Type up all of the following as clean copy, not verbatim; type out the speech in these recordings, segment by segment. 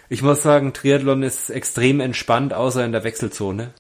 Ich muss sagen, Triathlon ist extrem entspannt, außer in der Wechselzone.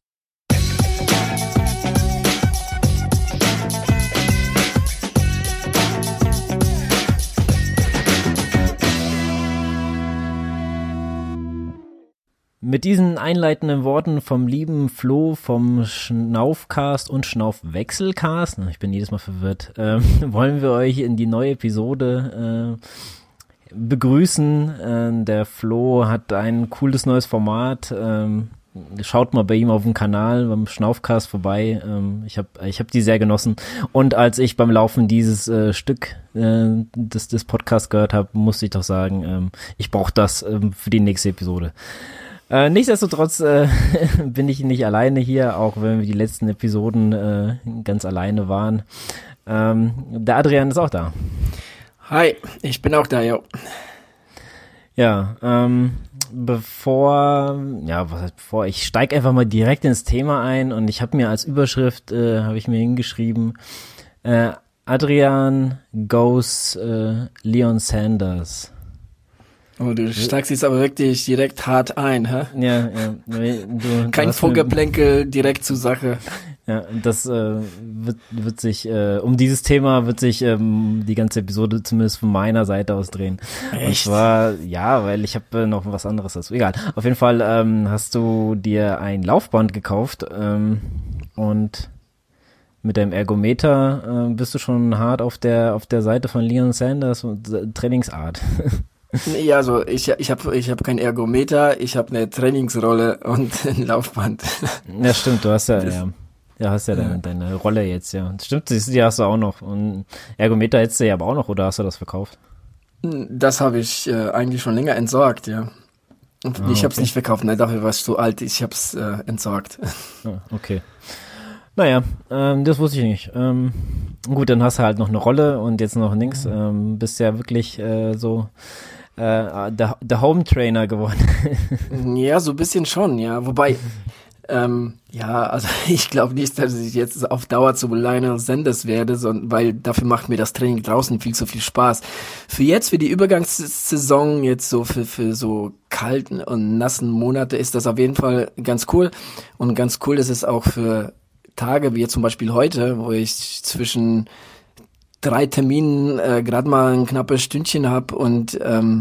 Mit diesen einleitenden Worten vom lieben Flo vom Schnaufcast und Schnaufwechselcast, ich bin jedes Mal verwirrt, wollen wir euch in die neue Episode begrüßen. Der Flo hat ein cooles neues Format. Schaut mal bei ihm auf dem Kanal, beim Schnaufcast vorbei. Ich hab die sehr genossen. Und als ich beim Laufen dieses Stück des Podcasts gehört habe, musste ich doch sagen, ich brauche das für die nächste Episode. Nichtsdestotrotz bin ich nicht alleine hier, auch wenn wir die letzten Episoden ganz alleine waren. Der Adrian ist auch da. Hi, ich bin auch da, jo. Ja, bevor ich steige einfach mal direkt ins Thema ein und ich habe mir als Überschrift, habe ich mir hingeschrieben, Adrian goes Leon Sanders. Oh, du steigst jetzt aber wirklich direkt hart ein, hä? Ja. Kein Vorgeplänkel, direkt zur Sache. Ja, das wird sich, um dieses Thema wird sich die ganze Episode zumindest von meiner Seite aus drehen. Echt? Und zwar, ja, weil ich habe noch was anderes dazu. Egal. Auf jeden Fall hast du dir ein Laufband gekauft und mit deinem Ergometer bist du schon hart auf der Seite von Leon Sanders und Trainingsart. Ja, also ich hab kein Ergometer, ich habe eine Trainingsrolle und ein Laufband. Ja, stimmt, du hast deine Rolle jetzt, ja. Stimmt, die hast du auch noch. Und Ergometer hättest du ja aber auch noch, oder hast du das verkauft? Das habe ich eigentlich schon länger entsorgt, ja. Und ich habe es nicht verkauft, ne, dafür war es zu alt, ich habe es entsorgt. Okay. Naja, das wusste ich nicht. Gut, dann hast du halt noch eine Rolle und jetzt noch nix. Bist ja wirklich der Home Trainer geworden. Ja, so ein bisschen schon, ja. Wobei, also ich glaube nicht, dass ich jetzt auf Dauer zu Lionel Sanders werde, weil dafür macht mir das Training draußen viel zu viel Spaß. Für die Übergangssaison, jetzt so für so kalten und nassen Monate ist das auf jeden Fall ganz cool. Und ganz cool ist es auch für Tage, wie jetzt zum Beispiel heute, wo ich zwischen 3 Terminen gerade mal ein knappes Stündchen habe und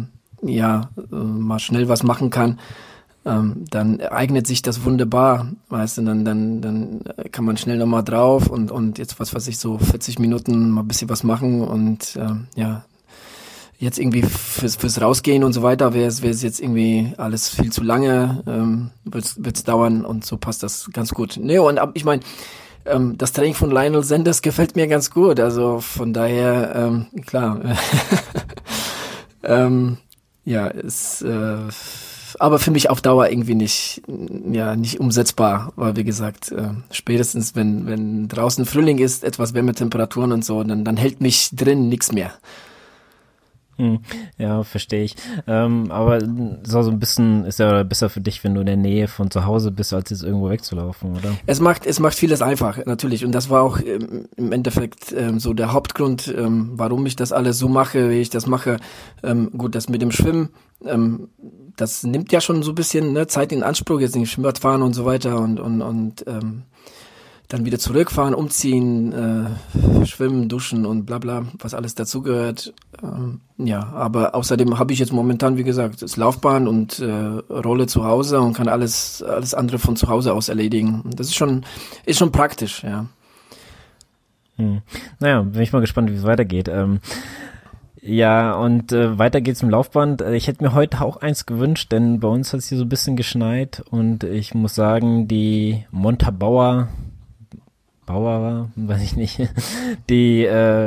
mal schnell was machen kann, dann eignet sich das wunderbar, weißt du, dann kann man schnell nochmal drauf und jetzt was weiß ich, so 40 Minuten mal ein bisschen was machen und jetzt irgendwie fürs Rausgehen und so weiter wäre es jetzt irgendwie alles viel zu lange, wird's dauern und so passt das ganz gut. Nee, und ich meine, das Training von Lionel Sanders gefällt mir ganz gut, also von daher, klar. Aber für mich auf Dauer irgendwie nicht umsetzbar, weil wie gesagt, spätestens wenn draußen Frühling ist, etwas Wärmetemperaturen und so, dann hält mich drin nichts mehr. Ja, verstehe ich. Aber so ein bisschen ist ja besser für dich, wenn du in der Nähe von zu Hause bist, als jetzt irgendwo wegzulaufen, oder? Es macht vieles einfach, natürlich. Und das war auch im Endeffekt so der Hauptgrund, warum ich das alles so mache, wie ich das mache. Gut, das mit dem Schwimmen, das nimmt ja schon so ein bisschen Zeit in Anspruch, jetzt nicht Schwimmbad fahren und so weiter und dann wieder zurückfahren, umziehen, schwimmen, duschen und bla bla, was alles dazugehört. Aber außerdem habe ich jetzt momentan, wie gesagt, das Laufband und Rolle zu Hause und kann alles andere von zu Hause aus erledigen. Das ist schon praktisch, ja. Naja, bin ich mal gespannt, wie es weitergeht. Ja, und weiter geht's im Laufband. Ich hätte mir heute auch eins gewünscht, denn bei uns hat es hier so ein bisschen geschneit und ich muss sagen, die Montabaur weiß ich nicht, die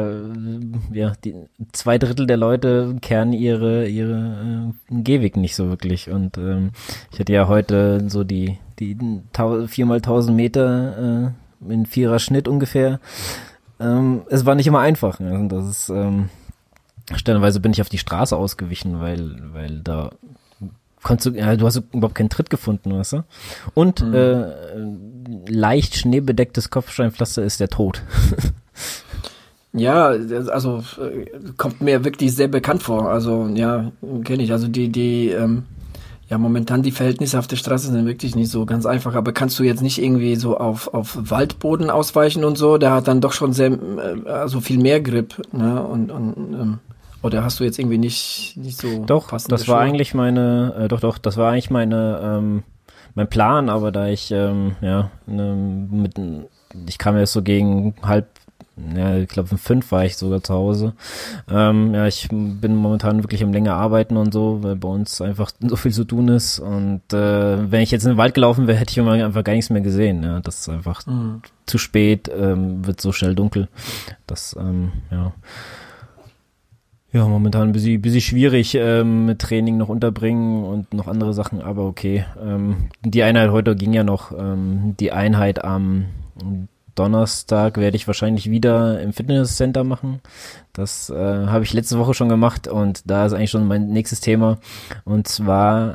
2/3 der Leute kehren ihre Gehweg nicht so wirklich und ich hatte ja heute so die 4x1000 Meter in 4er Schnitt ungefähr. Es war nicht immer einfach, also das ist stellenweise bin ich auf die Straße ausgewichen, weil da du hast überhaupt keinen Tritt gefunden, weißt du? Und leicht schneebedecktes Kopfsteinpflaster ist der Tod. Ja, also kommt mir wirklich sehr bekannt vor. Also ja, kenne ich. Also die Ja, momentan die Verhältnisse auf der Straße sind wirklich nicht so ganz einfach, aber kannst du jetzt nicht irgendwie so auf Waldboden ausweichen und so, der hat dann doch schon sehr, also viel mehr Grip, ne, oder hast du jetzt irgendwie nicht so Doch, passende das war Schuhe? eigentlich meine, das war eigentlich mein Plan, aber da ich, ich kam jetzt so gegen ich glaube um 5 war ich sogar zu Hause. Ich bin momentan wirklich am länger arbeiten und so, weil bei uns einfach so viel zu tun ist und wenn ich jetzt in den Wald gelaufen wäre, hätte ich einfach gar nichts mehr gesehen. Ja, das ist einfach zu spät, wird so schnell dunkel. Das, Ja, momentan ein bisschen schwierig mit Training noch unterbringen und noch andere Sachen, aber okay. Die Einheit heute ging ja noch. Die Einheit am Donnerstag werde ich wahrscheinlich wieder im Fitnesscenter machen. Das habe ich letzte Woche schon gemacht und da ist eigentlich schon mein nächstes Thema. Und zwar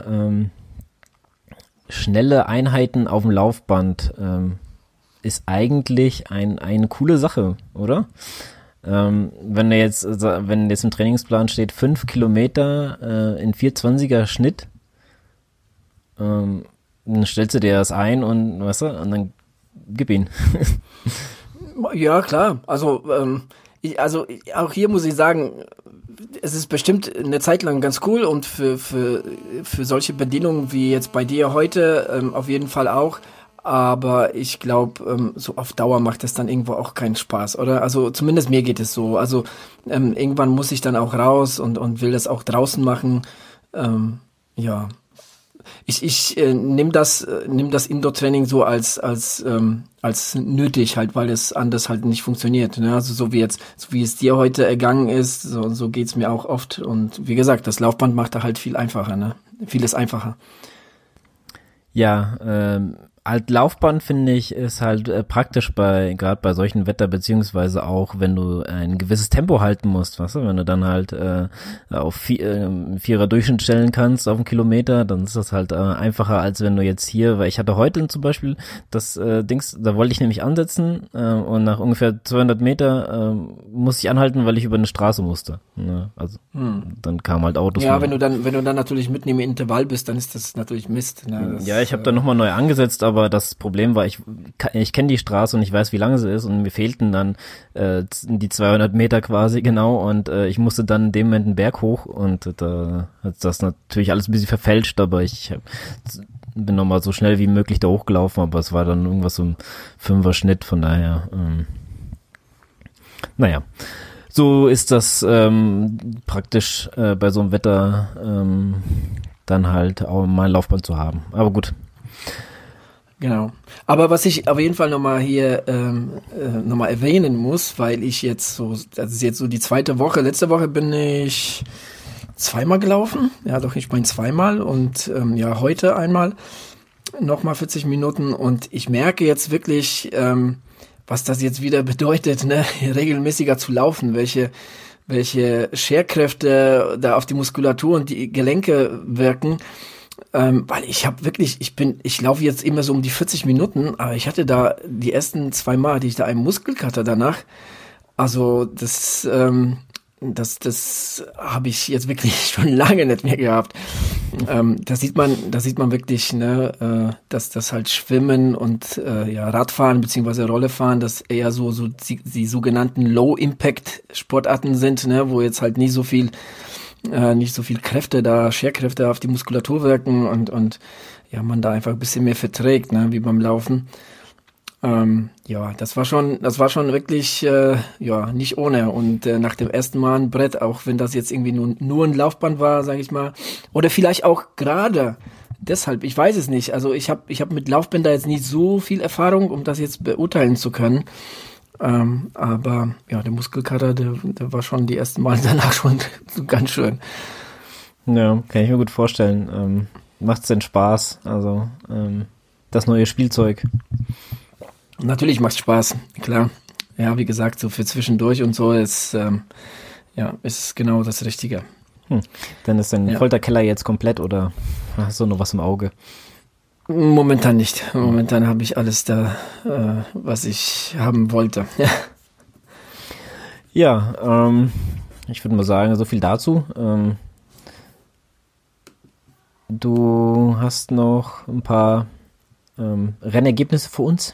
schnelle Einheiten auf dem Laufband ist eigentlich eine coole Sache, oder? Wenn jetzt im Trainingsplan steht 5 Kilometer in 4,20er Schnitt, dann stellst du dir das ein und und dann gib ihn. Ja, klar. Also auch hier muss ich sagen, es ist bestimmt eine Zeit lang ganz cool und für solche Bedingungen wie jetzt bei dir heute auf jeden Fall auch. Aber ich glaube, so auf Dauer macht das dann irgendwo auch keinen Spaß, oder? Also zumindest mir geht es so. Also irgendwann muss ich dann auch raus und will das auch draußen machen. Ja, ich nehme das Indoor-Training so als nötig halt, weil es anders halt nicht funktioniert. Ne? Also so wie es dir heute ergangen ist, so geht's mir auch oft. Und wie gesagt, das Laufband macht da halt viel einfacher, ne? Vieles einfacher. Ja, halt Laufband finde ich ist halt praktisch gerade bei solchen Wetter, beziehungsweise auch wenn du ein gewisses Tempo halten musst, weißt du, wenn du dann halt auf Vierer Durchschnitt stellen kannst auf einen Kilometer, dann ist das halt einfacher, als wenn du jetzt hier, weil ich hatte heute zum Beispiel das Dings, da wollte ich nämlich ansetzen und nach ungefähr 200 Meter musste ich anhalten, weil ich über eine Straße musste. Ne? Also dann kamen halt Autos. Ja, wenn du dann natürlich mitten im Intervall bist, dann ist das natürlich Mist. Ne? Ja, ich habe dann nochmal neu angesetzt, aber das Problem war, ich kenne die Straße und ich weiß, wie lange sie ist und mir fehlten dann die 200 Meter quasi genau und ich musste dann in dem Moment einen Berg hoch und da hat das natürlich alles ein bisschen verfälscht, aber ich bin nochmal so schnell wie möglich da hochgelaufen, aber es war dann irgendwas so ein 5er Schnitt, von daher naja. So ist das praktisch bei so einem Wetter dann halt auch mal ein Laufband zu haben. Aber gut. Genau. Aber was ich auf jeden Fall nochmal hier nochmal erwähnen muss, weil ich jetzt das ist jetzt so die zweite Woche. Letzte Woche bin ich zweimal gelaufen. Ja, doch, ich meine zweimal und heute einmal nochmal 40 Minuten und ich merke jetzt wirklich, was das jetzt wieder bedeutet, ne, regelmäßiger zu laufen, welche Scherkräfte da auf die Muskulatur und die Gelenke wirken. Weil ich laufe jetzt immer so um die 40 Minuten, aber ich hatte da die ersten 2 Mal, hatte ich da einen Muskelkater danach. Also das habe ich jetzt wirklich schon lange nicht mehr gehabt. Da sieht man wirklich, ne, dass das halt Schwimmen und Radfahren beziehungsweise Rollefahren, das eher so die sogenannten Low-Impact-Sportarten sind, ne, wo jetzt halt nicht so viel Scherkräfte auf die Muskulatur wirken und man da einfach ein bisschen mehr verträgt, ne, wie beim Laufen. Das war schon wirklich, nicht ohne. Und nach dem ersten Mal ein Brett, auch wenn das jetzt irgendwie nur ein Laufband war, sage ich mal. Oder vielleicht auch gerade deshalb, ich weiß es nicht. Also ich hab mit Laufbänder jetzt nicht so viel Erfahrung, um das jetzt beurteilen zu können. Aber ja, der Muskelkater, der war schon die ersten Mal danach schon ganz schön. Ja, kann ich mir gut vorstellen. Macht's denn Spaß? Also das neue Spielzeug. Natürlich macht's Spaß, klar. Ja, wie gesagt, so für zwischendurch und so ist genau das Richtige. Dann ist dein Folterkeller jetzt komplett oder hast du noch was im Auge? Momentan nicht. Momentan habe ich alles da, was ich haben wollte. Ja, ich würde mal sagen, so viel dazu. du hast noch ein paar Rennergebnisse für uns?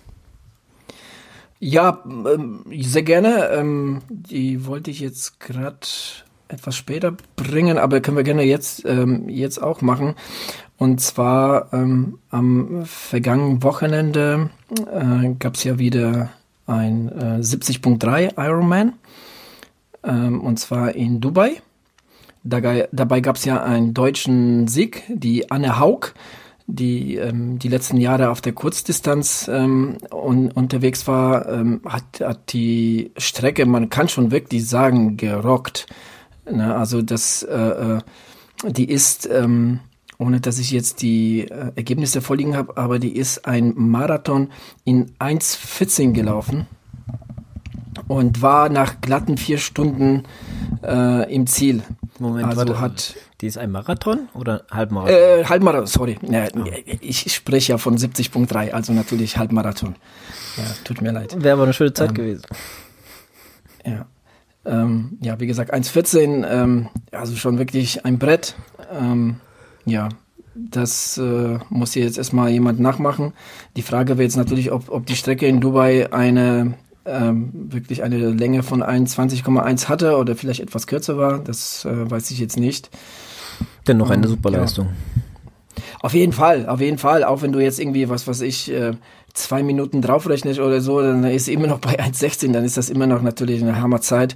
Ja, sehr gerne. Die wollte ich jetzt gerade etwas später bringen, aber können wir gerne jetzt auch machen. Und zwar am vergangenen Wochenende gab es ja wieder ein 70.3 Ironman, und zwar in Dubai. Dabei gab es ja einen deutschen Sieg, die Anne Haug, die letzten Jahre auf der Kurzdistanz unterwegs war, hat die Strecke, man kann schon wirklich sagen, gerockt. Ne? Also die ist, ohne dass ich jetzt die Ergebnisse vorliegen habe, aber die ist ein Marathon in 1,14 gelaufen und war nach glatten 4 Stunden im Ziel. Moment, also warte, die ist ein Marathon oder Halbmarathon? Halbmarathon, sorry. Ja, ich spreche ja von 70.3, also natürlich Halbmarathon. Ja, tut mir leid. Wäre aber eine schöne Zeit gewesen. Ja. Ja, wie gesagt, 1,14, also schon wirklich ein Brett. Ja, das muss hier jetzt erstmal jemand nachmachen. Die Frage wäre jetzt natürlich, ob die Strecke in Dubai wirklich eine Länge von 21,1 hatte oder vielleicht etwas kürzer war. Das weiß ich jetzt nicht. Dennoch eine super Leistung. Ja. Auf jeden Fall. Auch wenn du jetzt irgendwie, 2 Minuten draufrechnest oder so, dann ist immer noch bei 1,16, dann ist das immer noch natürlich eine Hammerzeit.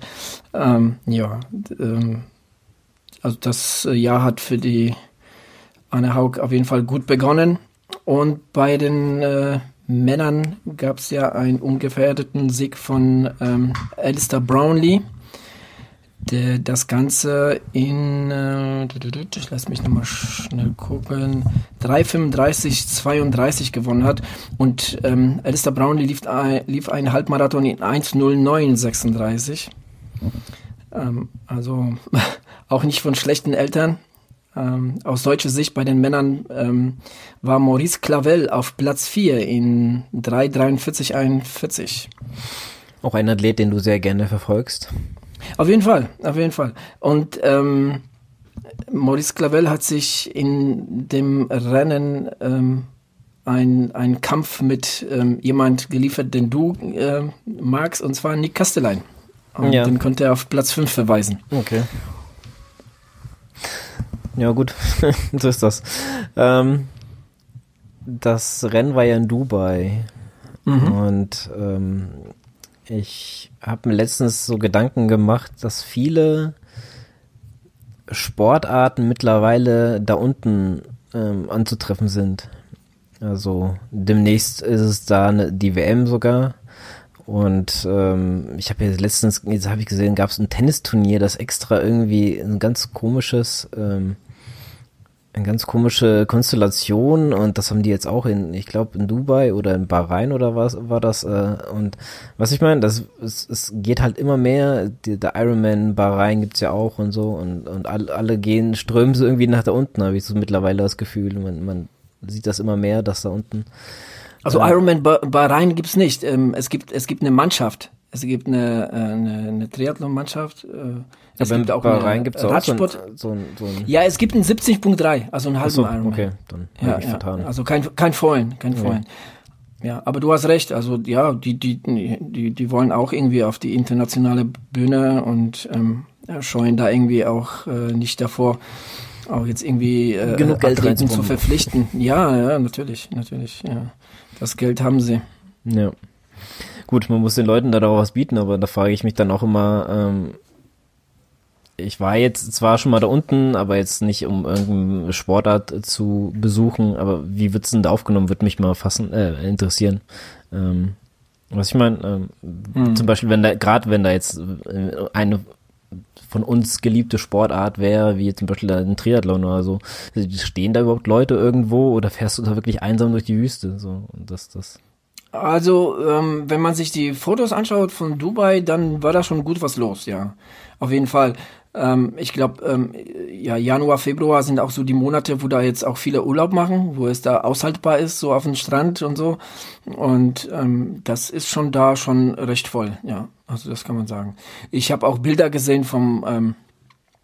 Also das Jahr hat für die Anne Haug auf jeden Fall gut begonnen. Und bei den Männern gab es ja einen ungefährdeten Sieg von Alistair Brownlee, der das Ganze in, lass mich nochmal schnell gucken, 3:35,32 gewonnen hat. Und Alistair Brownlee lief einen Halbmarathon in 1:09,36. Also auch nicht von schlechten Eltern. Aus deutscher Sicht bei den Männern war Maurice Clavel auf Platz 4 in 3:43,41. Auch ein Athlet, den du sehr gerne verfolgst. Auf jeden Fall. Und Maurice Clavel hat sich in dem Rennen einen Kampf mit jemand geliefert, den du magst, und zwar Nick Kastelein. Und den konnte er auf Platz 5 verweisen. Okay. Ja gut, so ist das. Das Rennen war ja in Dubai und ich habe mir letztens so Gedanken gemacht, dass viele Sportarten mittlerweile da unten anzutreffen sind. Also demnächst ist es da die WM sogar. Und ich habe jetzt habe ich gesehen, gab es ein Tennisturnier, das extra irgendwie eine ganz komische Konstellation, und das haben die jetzt auch ich glaube in Dubai oder in Bahrain oder was war das, und was ich meine, es geht halt immer mehr, der Ironman in Bahrain gibt's ja auch und so, und alle strömen so irgendwie nach da unten, habe ich so mittlerweile das Gefühl, man sieht das immer mehr, dass da unten. Also Ironman Bahrain gibt's nicht. Es gibt eine Mannschaft. Es gibt eine Triathlon-Mannschaft. Es gibt auch Bahrain gibt's auch Radsport. So ein Ja, es gibt einen 70.3, also einen halben Ironman. Okay, dann habe ich vertan. Also kein Vollen. Ja, aber du hast recht. Also ja, die wollen auch irgendwie auf die internationale Bühne und scheuen da irgendwie auch nicht davor, auch jetzt irgendwie genug Geld Athleten zu verpflichten. Ja, natürlich. Ja. Das Geld haben sie. Ja. Gut, man muss den Leuten da auch was bieten, aber da frage ich mich dann auch immer, ich war jetzt zwar schon mal da unten, aber jetzt nicht, um irgendeine Sportart zu besuchen, aber wie wird's denn da aufgenommen, würde mich mal interessieren. Was ich meine, zum Beispiel, wenn da jetzt eine von uns geliebte Sportart wäre, wie zum Beispiel ein Triathlon oder so, stehen da überhaupt Leute irgendwo oder fährst du da wirklich einsam durch die Wüste? So, und das. Also, wenn man sich die Fotos anschaut von Dubai, dann war da schon gut was los, ja. Auf jeden Fall. Ich glaube, Januar, Februar sind auch so die Monate, wo da jetzt auch viele Urlaub machen, wo es da aushaltbar ist, so auf dem Strand und so. Und das ist schon recht voll, ja. Also das kann man sagen. Ich habe auch Bilder gesehen vom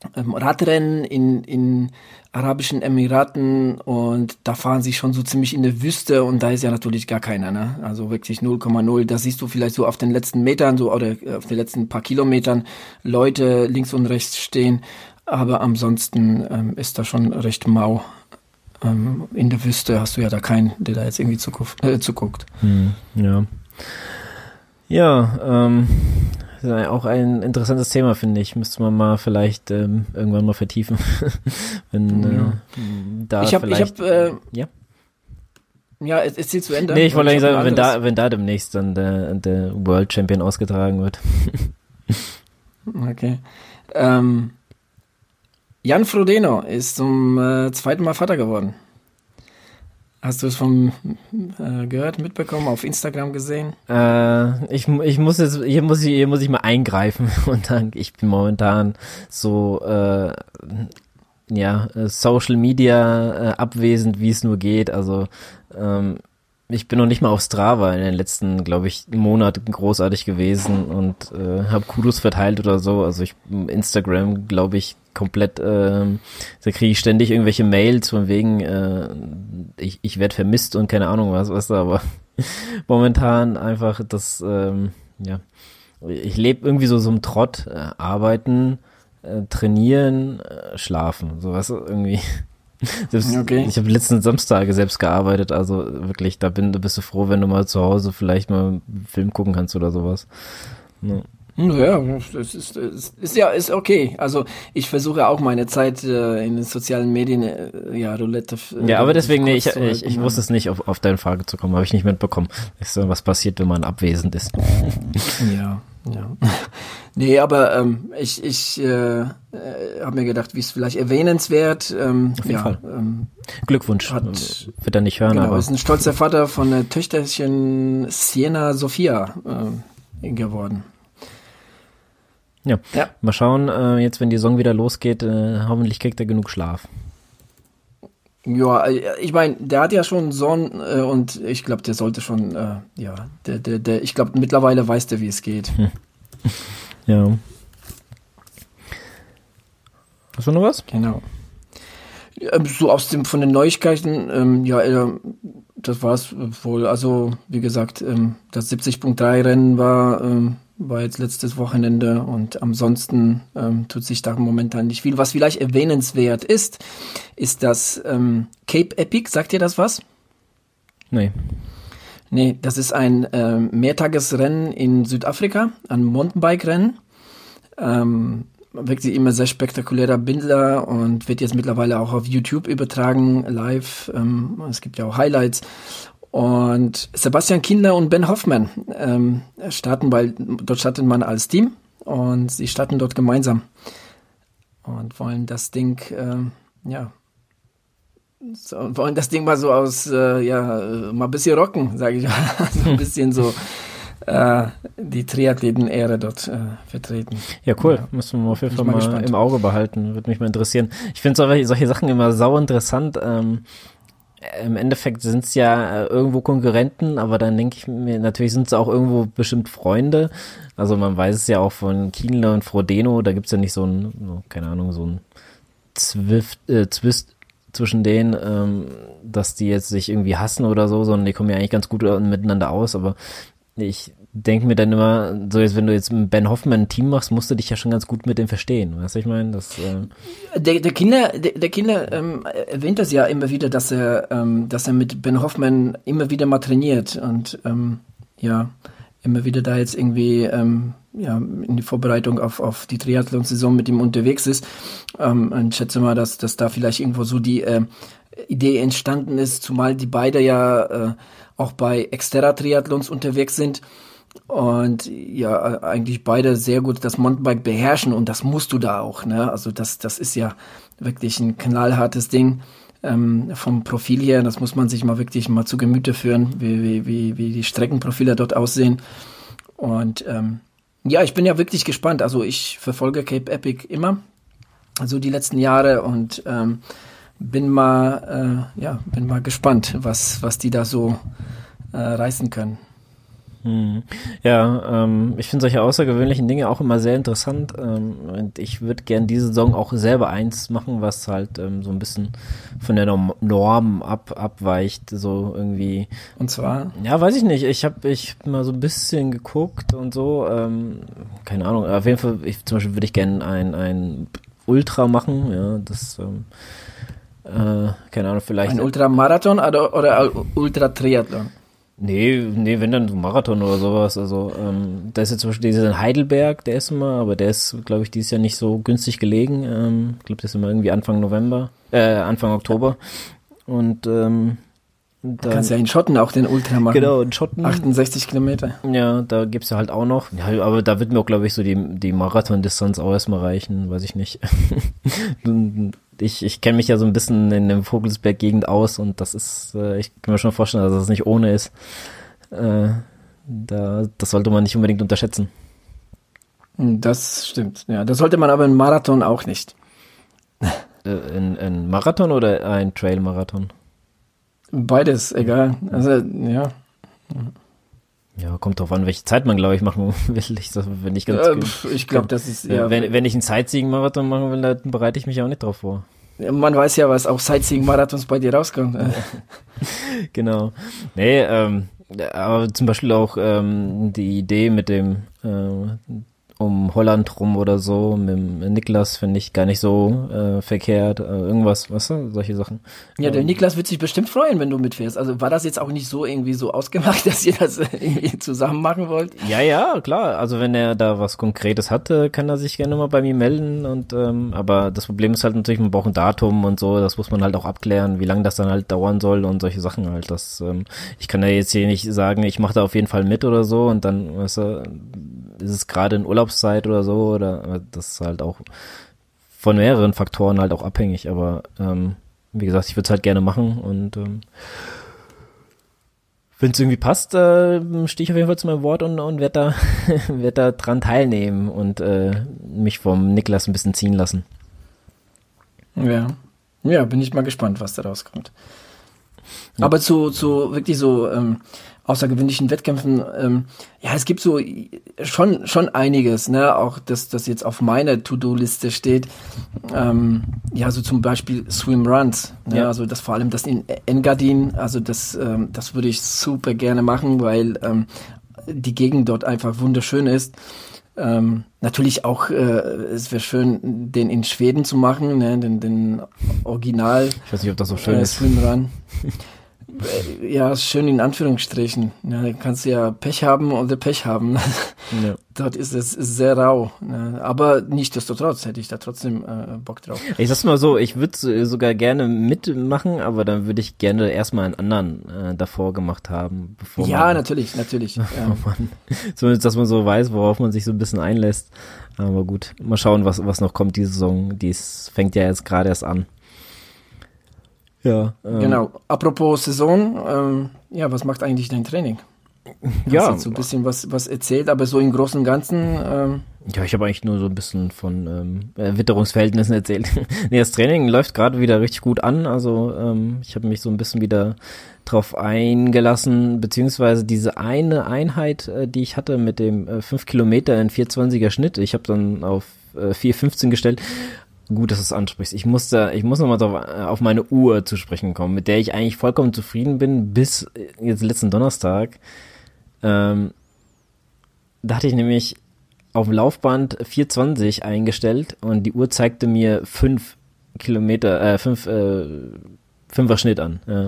Radrennen in Arabischen Emiraten und da fahren sie schon so ziemlich in der Wüste und da ist ja natürlich gar keiner, ne? Also wirklich 0,0. Da siehst du vielleicht so auf den letzten Metern so oder auf den letzten paar Kilometern Leute links und rechts stehen, aber ansonsten ist da schon recht mau. In der Wüste hast du ja da keinen, der da jetzt irgendwie zuguckt. Ja. Ja, das ist auch ein interessantes Thema, finde ich. Müsste man mal vielleicht irgendwann mal vertiefen. Wenn da ich hab, ja? Ja, es zählt zu Ende. Nee, ich wollte eigentlich sagen, wenn da demnächst dann der World Champion ausgetragen wird. Okay. Jan Frodeno ist zum zweiten Mal Vater geworden. Hast du es gehört, mitbekommen, auf Instagram gesehen? Ich muss jetzt, hier muss ich mal eingreifen und dann, ich bin momentan so, Social Media abwesend, wie es nur geht. Also, ich bin noch nicht mal auf Strava in den letzten, glaube ich, Monaten großartig gewesen und habe Kudos verteilt oder so. Also Instagram, glaube ich, komplett, da kriege ich ständig irgendwelche Mails von wegen, ich werde vermisst und keine Ahnung was da, aber momentan einfach das, ich lebe irgendwie so im Trott, arbeiten, trainieren, schlafen, sowas irgendwie. Selbst, okay. Ich habe letzten Samstage selbst gearbeitet, also wirklich, da bist du froh, wenn du mal zu Hause vielleicht mal einen Film gucken kannst oder sowas. Ja. Ja, das ist okay. Also ich versuche auch meine Zeit in den sozialen Medien, Roulette. Ja, aber deswegen, ich wusste es nicht, auf deine Frage zu kommen, habe ich nicht mitbekommen. Ist so, was passiert, wenn man abwesend ist. Ja. Nee, aber ich habe mir gedacht, wie es vielleicht erwähnenswert. Auf jeden Fall. Glückwunsch. Wird er nicht hören, genau, aber. Ist ein stolzer Vater von der Töchterchen Sienna Sophia geworden. Ja, mal schauen, jetzt wenn die Saison wieder losgeht, hoffentlich kriegt er genug Schlaf. Ja, ich meine, der hat ja schon einen Sohn und ich glaube, der sollte schon, ich glaube, mittlerweile weiß der, wie es geht. Ja. Hast du noch was? Genau. So von den Neuigkeiten, das war's wohl. Also, wie gesagt, das 70.3-Rennen war jetzt letztes Wochenende und ansonsten tut sich da momentan nicht viel. Was vielleicht erwähnenswert ist das Cape Epic. Sagt ihr das was? Nee, das ist ein Mehrtagesrennen in Südafrika, ein Mountainbike-Rennen. Wirklich immer sehr spektakulärer Bilder und wird jetzt mittlerweile auch auf YouTube übertragen, live. Es gibt ja auch Highlights. Und Sebastian Kienle und Ben Hoffman dort startet man als Team und sie starten dort gemeinsam und wollen das Ding, wollen das Ding mal so mal ein bisschen rocken, sage ich mal. So ein bisschen so die Triathleten-Ära dort vertreten. Ja, cool. Müssen wir auf jeden Fall mal im Auge behalten. Würde mich mal interessieren. Ich finde solche Sachen immer sau interessant. Im Endeffekt sind es ja irgendwo Konkurrenten, aber dann denke ich mir, natürlich sind es auch irgendwo bestimmt Freunde. Also man weiß es ja auch von Kienle und Frodeno, da gibt's ja nicht so ein Zwist zwischen denen, dass die jetzt sich irgendwie hassen oder so, sondern die kommen ja eigentlich ganz gut miteinander aus, aber ich denke mir dann immer, so jetzt, wenn du jetzt mit Ben Hoffman ein Team machst, musst du dich ja schon ganz gut mit dem verstehen, weißt du, ich meine, das der Kinder erwähnt das ja immer wieder, dass er mit Ben Hoffman immer wieder mal trainiert und immer wieder da jetzt irgendwie in die Vorbereitung auf die Triathlon-Saison mit ihm unterwegs ist. Und ich schätze mal, dass da vielleicht irgendwo so die Idee entstanden ist, zumal die beide ja auch bei Xterra-Triathlons unterwegs sind und ja eigentlich beide sehr gut das Mountainbike beherrschen und das musst du da auch, ne? Also das ist ja wirklich ein knallhartes Ding vom Profil her, das muss man sich mal wirklich mal zu Gemüte führen, wie die Streckenprofile dort aussehen und ich bin ja wirklich gespannt, also ich verfolge Cape Epic immer, also die letzten Jahre und bin mal gespannt, was die da so reißen können. Ja, ich finde solche außergewöhnlichen Dinge auch immer sehr interessant, und ich würde gern diese Saison auch selber eins machen, was halt so ein bisschen von der Norm abweicht, so irgendwie. Und zwar? Ja, weiß ich nicht, ich hab mal so ein bisschen geguckt und so, keine Ahnung, auf jeden Fall, zum Beispiel würde ich gerne ein Ultra machen, ja, das, keine Ahnung, vielleicht. Ein Ultramarathon oder Ultra-Triathlon? Nee, wenn dann so Marathon oder sowas, also da ist jetzt zum Beispiel dieser in Heidelberg, der ist immer, aber der ist, glaube ich, dieses Jahr nicht so günstig gelegen, ich glaube, das ist immer irgendwie Anfang Oktober und dann, du kannst ja in Schotten auch den Ultra machen. Genau, in Schotten. 68 Kilometer. Ja, da gibt's ja halt auch noch, ja, aber da wird mir auch, glaube ich, so die Marathon-Distanz auch erstmal reichen, weiß ich nicht. Ich kenne mich ja so ein bisschen in der Vogelsberg-Gegend aus und das ist, ich kann mir schon vorstellen, dass das nicht ohne ist. Das sollte man nicht unbedingt unterschätzen. Das stimmt, ja. Das sollte man aber im Marathon auch nicht. Ein Marathon oder ein Trail-Marathon? Beides, egal. Also, ja. Ja, kommt drauf an, welche Zeit man, glaube ich, machen will. Ich glaube, das ist, ja. Wenn ich einen Sightseeing-Marathon machen will, dann bereite ich mich auch nicht drauf vor. Man weiß ja, was auch Sightseeing-Marathons bei dir rauskommt. Genau. Nee, aber zum Beispiel auch die Idee mit dem um Holland rum oder so, mit dem Niklas finde ich gar nicht so verkehrt. Irgendwas, weißt du, solche Sachen. Ja, der Niklas wird sich bestimmt freuen, wenn du mitfährst. Also war das jetzt auch nicht so irgendwie so ausgemacht, dass ihr das irgendwie zusammen machen wollt? Ja, klar. Also wenn er da was Konkretes hatte, kann er sich gerne mal bei mir melden. Und aber das Problem ist halt natürlich, man braucht ein Datum und so. Das muss man halt auch abklären, wie lange das dann halt dauern soll und solche Sachen halt. Das ich kann ja jetzt hier nicht sagen, ich mache da auf jeden Fall mit oder so und dann, weißt du, ist es gerade in Urlaubszeit oder so, oder das ist halt auch von mehreren Faktoren halt auch abhängig, aber wie gesagt, ich würde es halt gerne machen und wenn es irgendwie passt, stehe ich auf jeden Fall zu meinem Wort und werde da dran teilnehmen und mich vom Niklas ein bisschen ziehen lassen. Ja, bin ich mal gespannt, was da rauskommt. Ja. Aber zu wirklich so außergewöhnlichen Wettkämpfen, ja, es gibt so schon einiges, ne, auch das jetzt auf meiner To-Do-Liste steht, ja, so zum Beispiel Swimruns, ne, ja. Also das vor allem das in Engadin, also das würde ich super gerne machen, weil die Gegend dort einfach wunderschön ist. Natürlich auch, es wäre schön, den in Schweden zu machen, ne, den Original. Ich weiß nicht, ob das so schön ist. Swimrun. Ja, schön in Anführungsstrichen. Ja, da kannst du ja Pech haben oder Pech haben. Ja. Dort ist es sehr rau. Aber nichtsdestotrotz hätte ich da trotzdem Bock drauf. Ich sag's mal so, ich würde sogar gerne mitmachen, aber dann würde ich gerne erstmal einen anderen davor gemacht haben. Bevor natürlich. Ja. Zumindest, dass man so weiß, worauf man sich so ein bisschen einlässt. Aber gut, mal schauen, was noch kommt diese Saison. Fängt ja jetzt gerade erst an. Ja. Genau. Apropos Saison, ja, was macht eigentlich dein Training? Ja. Hast jetzt so ein bisschen was erzählt, aber so im Großen und Ganzen. Ja, ich habe eigentlich nur so ein bisschen von Witterungsverhältnissen erzählt. Nee, das Training läuft gerade wieder richtig gut an. Also ich habe mich so ein bisschen wieder drauf eingelassen, beziehungsweise diese eine Einheit, die ich hatte mit dem 5 Kilometer in 4,20er Schnitt. Ich habe dann auf 4,15 gestellt. Gut, dass du es ansprichst. Ich muss nochmal auf meine Uhr zu sprechen kommen, mit der ich eigentlich vollkommen zufrieden bin, bis jetzt letzten Donnerstag. Da hatte ich nämlich auf dem Laufband 4,20 eingestellt und die Uhr zeigte mir 5 Kilometer, 5er Schnitt an. Ja.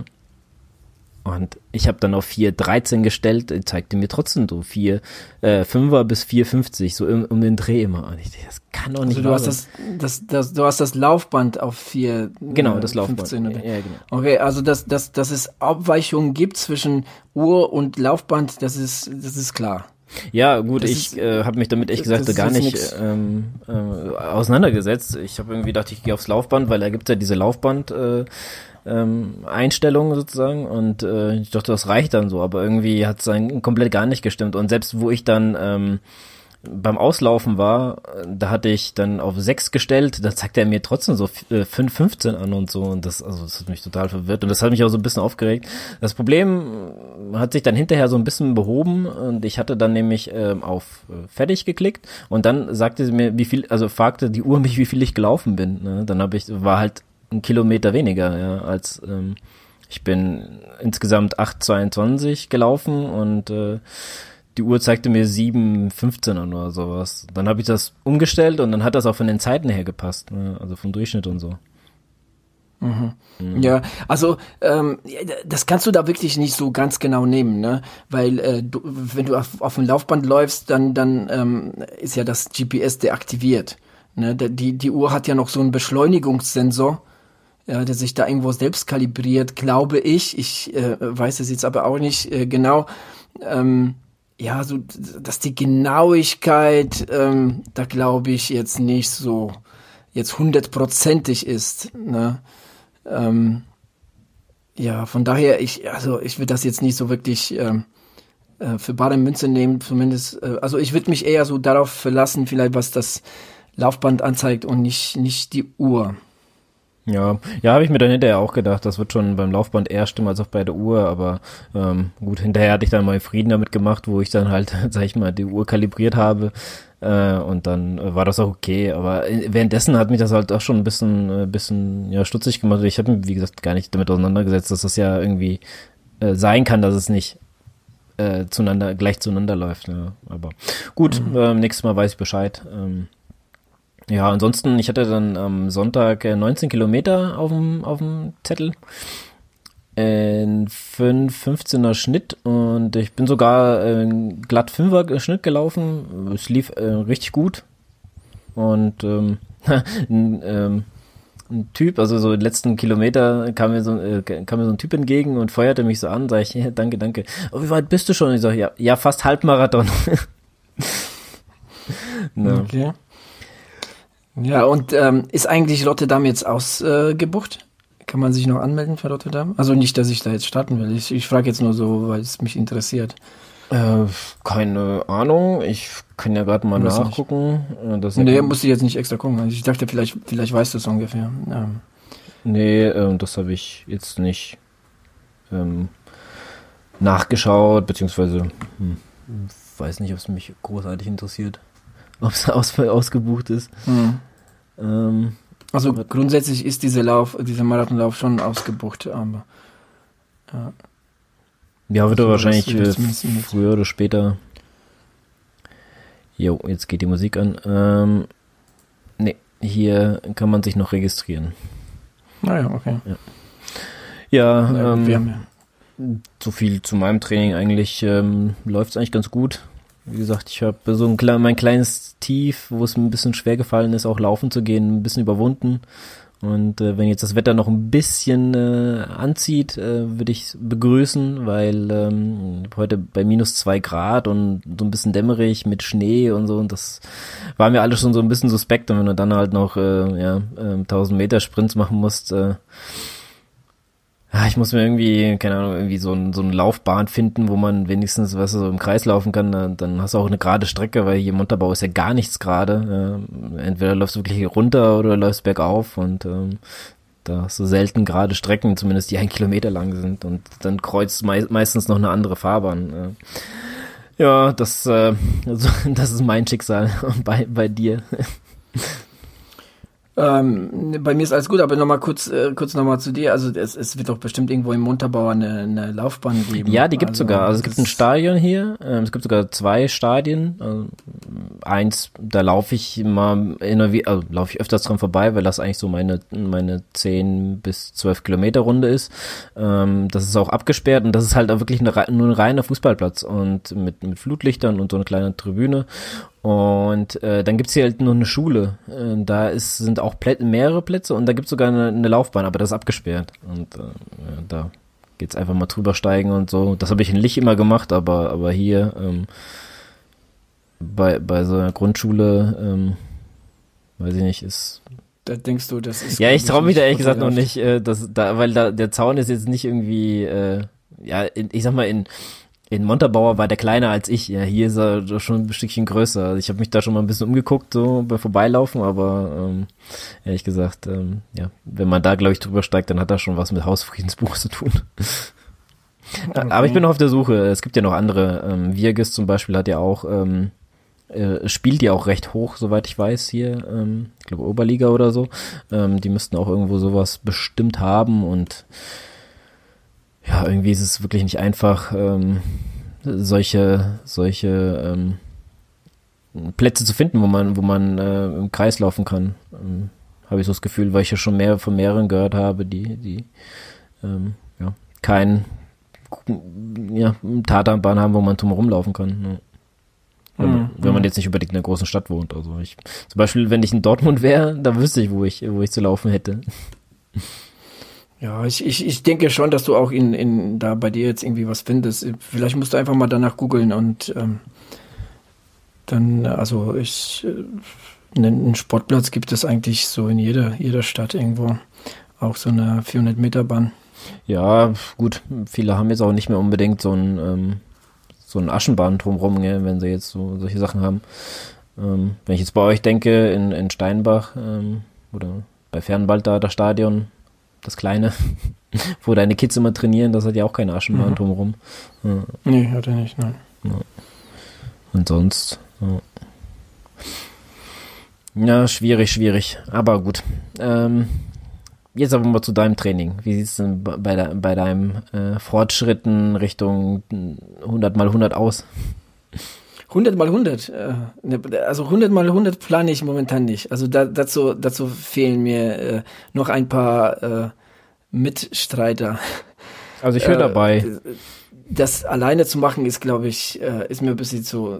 Und ich habe dann auf 4,13 gestellt, zeigte mir trotzdem so 5er bis 4,50, so um den Dreh immer. Und ich dachte, das kann doch nicht wahr sein. Du hast das Laufband auf 4. Genau, das Laufband. 15, oder? Ja, genau. Okay, also dass es Abweichungen gibt zwischen Uhr und Laufband, das ist klar. Ja, gut, ich habe mich damit echt gesagt gar nicht auseinandergesetzt. Ich habe irgendwie gedacht, ich gehe aufs Laufband, weil da gibt's ja diese Laufband Einstellungen sozusagen und ich dachte, das reicht dann so, aber irgendwie hat es dann komplett gar nicht gestimmt und selbst wo ich dann beim Auslaufen war, da hatte ich dann auf 6 gestellt, da zeigte er mir trotzdem so 5,15 an und so und das hat mich total verwirrt und das hat mich auch so ein bisschen aufgeregt. Das Problem hat sich dann hinterher so ein bisschen behoben und ich hatte dann nämlich auf fertig geklickt und dann sagte sie mir, fragte die Uhr mich, wie viel ich gelaufen bin. Ne? Dann war halt 1 Kilometer weniger, ja, als ich bin insgesamt 8,22 gelaufen und die Uhr zeigte mir 7,15 an oder sowas. Dann habe ich das umgestellt und dann hat das auch von den Zeiten her gepasst, ne? Also vom Durchschnitt und so. Mhm. Ja, also das kannst du da wirklich nicht so ganz genau nehmen, ne? Weil wenn du auf dem Laufband läufst, dann ist ja das GPS deaktiviert. Ne? Die Uhr hat ja noch so einen Beschleunigungssensor, ja, der sich da irgendwo selbst kalibriert, glaube ich. Ich weiß es jetzt aber auch nicht genau. Ja, so, dass die Genauigkeit, da glaube ich jetzt nicht so jetzt 100%ig ist, ne? Ja, von daher, ich würde das jetzt nicht so wirklich für bare Münze nehmen, zumindest, also ich würde mich eher so darauf verlassen, vielleicht was das Laufband anzeigt und nicht die Uhr. Ja, habe ich mir dann hinterher auch gedacht, das wird schon beim Laufband eher stimmen als auch bei der Uhr, aber gut, hinterher hatte ich dann mal Frieden damit gemacht, wo ich dann halt, sag ich mal, die Uhr kalibriert habe und dann war das auch okay, aber währenddessen hat mich das halt auch schon ein bisschen ja, stutzig gemacht. Ich habe mich, wie gesagt, gar nicht damit auseinandergesetzt, dass das ja irgendwie sein kann, dass es nicht gleich zueinander läuft, ja. Aber gut, nächstes Mal weiß ich Bescheid. Ja, ansonsten, ich hatte dann am Sonntag 19 Kilometer auf dem Zettel, 5,15er Schnitt und ich bin sogar glatt 5er Schnitt gelaufen. Es lief richtig gut und ein Typ, also so den letzten Kilometer kam mir so ein Typ entgegen und feuerte mich so an, sag ich, ja, danke. Oh, wie weit bist du schon? Ich sag, ja, fast Halbmarathon. No. Okay. Ja, und ist eigentlich Rotterdam jetzt ausgebucht? Kann man sich noch anmelden für Rotterdam? Also nicht, dass ich da jetzt starten will. Ich frage jetzt nur so, weil es mich interessiert. Keine Ahnung. Ich kann ja gerade mal nachgucken. Nee, musst du jetzt nicht extra gucken. Also ich dachte, vielleicht weißt du es ungefähr. Ja. Nee, das habe ich jetzt nicht nachgeschaut, beziehungsweise weiß nicht, ob es mich großartig interessiert. Ob es ausgebucht ist. Also grundsätzlich ist dieser Marathonlauf schon ausgebucht, aber ja, wird er wahrscheinlich früher oder später. Jo, jetzt geht die Musik an. Nee, hier kann man sich noch registrieren. Naja, okay. Ja, so viel zu meinem Training eigentlich. Läuft es eigentlich ganz gut. Wie gesagt, ich habe so mein kleines Tief, wo es mir ein bisschen schwer gefallen ist, auch laufen zu gehen, ein bisschen überwunden. Und wenn jetzt das Wetter noch ein bisschen anzieht, würde ich es begrüßen, weil heute bei -2 Grad und so ein bisschen dämmerig mit Schnee und so, und das war mir alles schon so ein bisschen suspekt. Und wenn du dann halt noch 1000 Meter Sprints machen musst, ich muss mir irgendwie, keine Ahnung, irgendwie so eine Laufbahn finden, wo man wenigstens, so im Kreis laufen kann, dann hast du auch eine gerade Strecke, weil hier im Unterbau ist ja gar nichts gerade. Entweder läufst du wirklich runter oder läufst bergauf und da hast du selten gerade Strecken, zumindest die 1 Kilometer lang sind, und dann kreuzt meistens noch eine andere Fahrbahn. Ja, das ist mein Schicksal bei dir. Bei mir ist alles gut, aber nochmal kurz nochmal zu dir. Also es wird doch bestimmt irgendwo im Unterbau eine Laufbahn geben. Ja, die gibt's sogar. Also es gibt ein Stadion hier. Es gibt sogar 2 Stadien. Eins, da laufe ich laufe ich öfters dran vorbei, weil das eigentlich so meine 10 bis 12 Kilometer Runde ist. Das ist auch abgesperrt und das ist halt auch wirklich nur ein reiner Fußballplatz und mit Flutlichtern und so eine kleine Tribüne. Und dann gibt's hier halt nur eine Schule. Da sind auch mehrere Plätze und da gibt's sogar eine Laufbahn, aber das ist abgesperrt. Und da geht's einfach mal drüber steigen und so. Das habe ich in Lich immer gemacht, aber hier bei so einer Grundschule, weiß ich nicht, ist... Da denkst du, das ist... Ja, ich traue mich da ehrlich gesagt noch nicht, weil der Zaun ist jetzt nicht irgendwie, ich sag mal, In Montabaur war der kleiner als ich. Ja, hier ist er doch schon ein Stückchen größer. Also ich habe mich da schon mal ein bisschen umgeguckt, so bei Vorbeilaufen, aber ehrlich gesagt, ja, wenn man da, glaube ich, drüber steigt, dann hat das schon was mit Hausfriedensbuch zu tun. Okay. Aber ich bin noch auf der Suche. Es gibt ja noch andere. Virgis zum Beispiel hat ja auch, spielt ja auch recht hoch, soweit ich weiß, hier. Ich glaube Oberliga oder so. Die müssten auch irgendwo sowas bestimmt haben und ja, irgendwie ist es wirklich nicht einfach, solche Plätze zu finden, wo man im Kreis laufen kann. Habe ich so das Gefühl, weil ich ja schon von mehreren gehört habe, die ja kein Tatanbahn haben, wo man drum rumlaufen kann. Ja. Wenn man jetzt nicht unbedingt in einer großen Stadt wohnt. Also zum Beispiel, wenn ich in Dortmund wäre, dann wüsste ich, wo ich zu laufen hätte. Ja, ich denke schon, dass du auch da bei dir jetzt irgendwie was findest. Vielleicht musst du einfach mal danach googeln und dann, also einen Sportplatz gibt es eigentlich so in jeder Stadt irgendwo. Auch so eine 400-Meter-Bahn. Ja, gut, viele haben jetzt auch nicht mehr unbedingt so ein Aschenbahn drumherum, wenn sie jetzt so solche Sachen haben. Wenn ich jetzt bei euch denke, in Steinbach oder bei Fernwald da, das Stadion, das kleine, wo deine Kids immer trainieren, das hat ja auch keine Aschenbahn drumherum. Ja. Nee, hat er nicht, nein. Ja. Und sonst, ja, schwierig, aber gut. Jetzt aber mal zu deinem Training. Wie sieht es denn bei deinem Fortschritten Richtung 100x100 aus? 100x100? Also 100x100 plane ich momentan nicht. Also dazu fehlen mir noch ein paar Mitstreiter. Also ich höre dabei. Das alleine zu machen ist, glaube ich, ist mir ein bisschen zu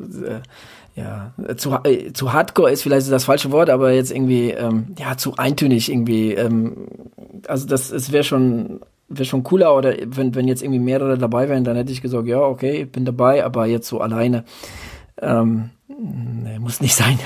hardcore ist vielleicht das falsche Wort, aber jetzt irgendwie zu eintönig irgendwie. Also es wäre schon cooler, oder wenn jetzt irgendwie mehrere dabei wären, dann hätte ich gesagt, ja, okay, ich bin dabei, aber jetzt so alleine nee, muss nicht sein.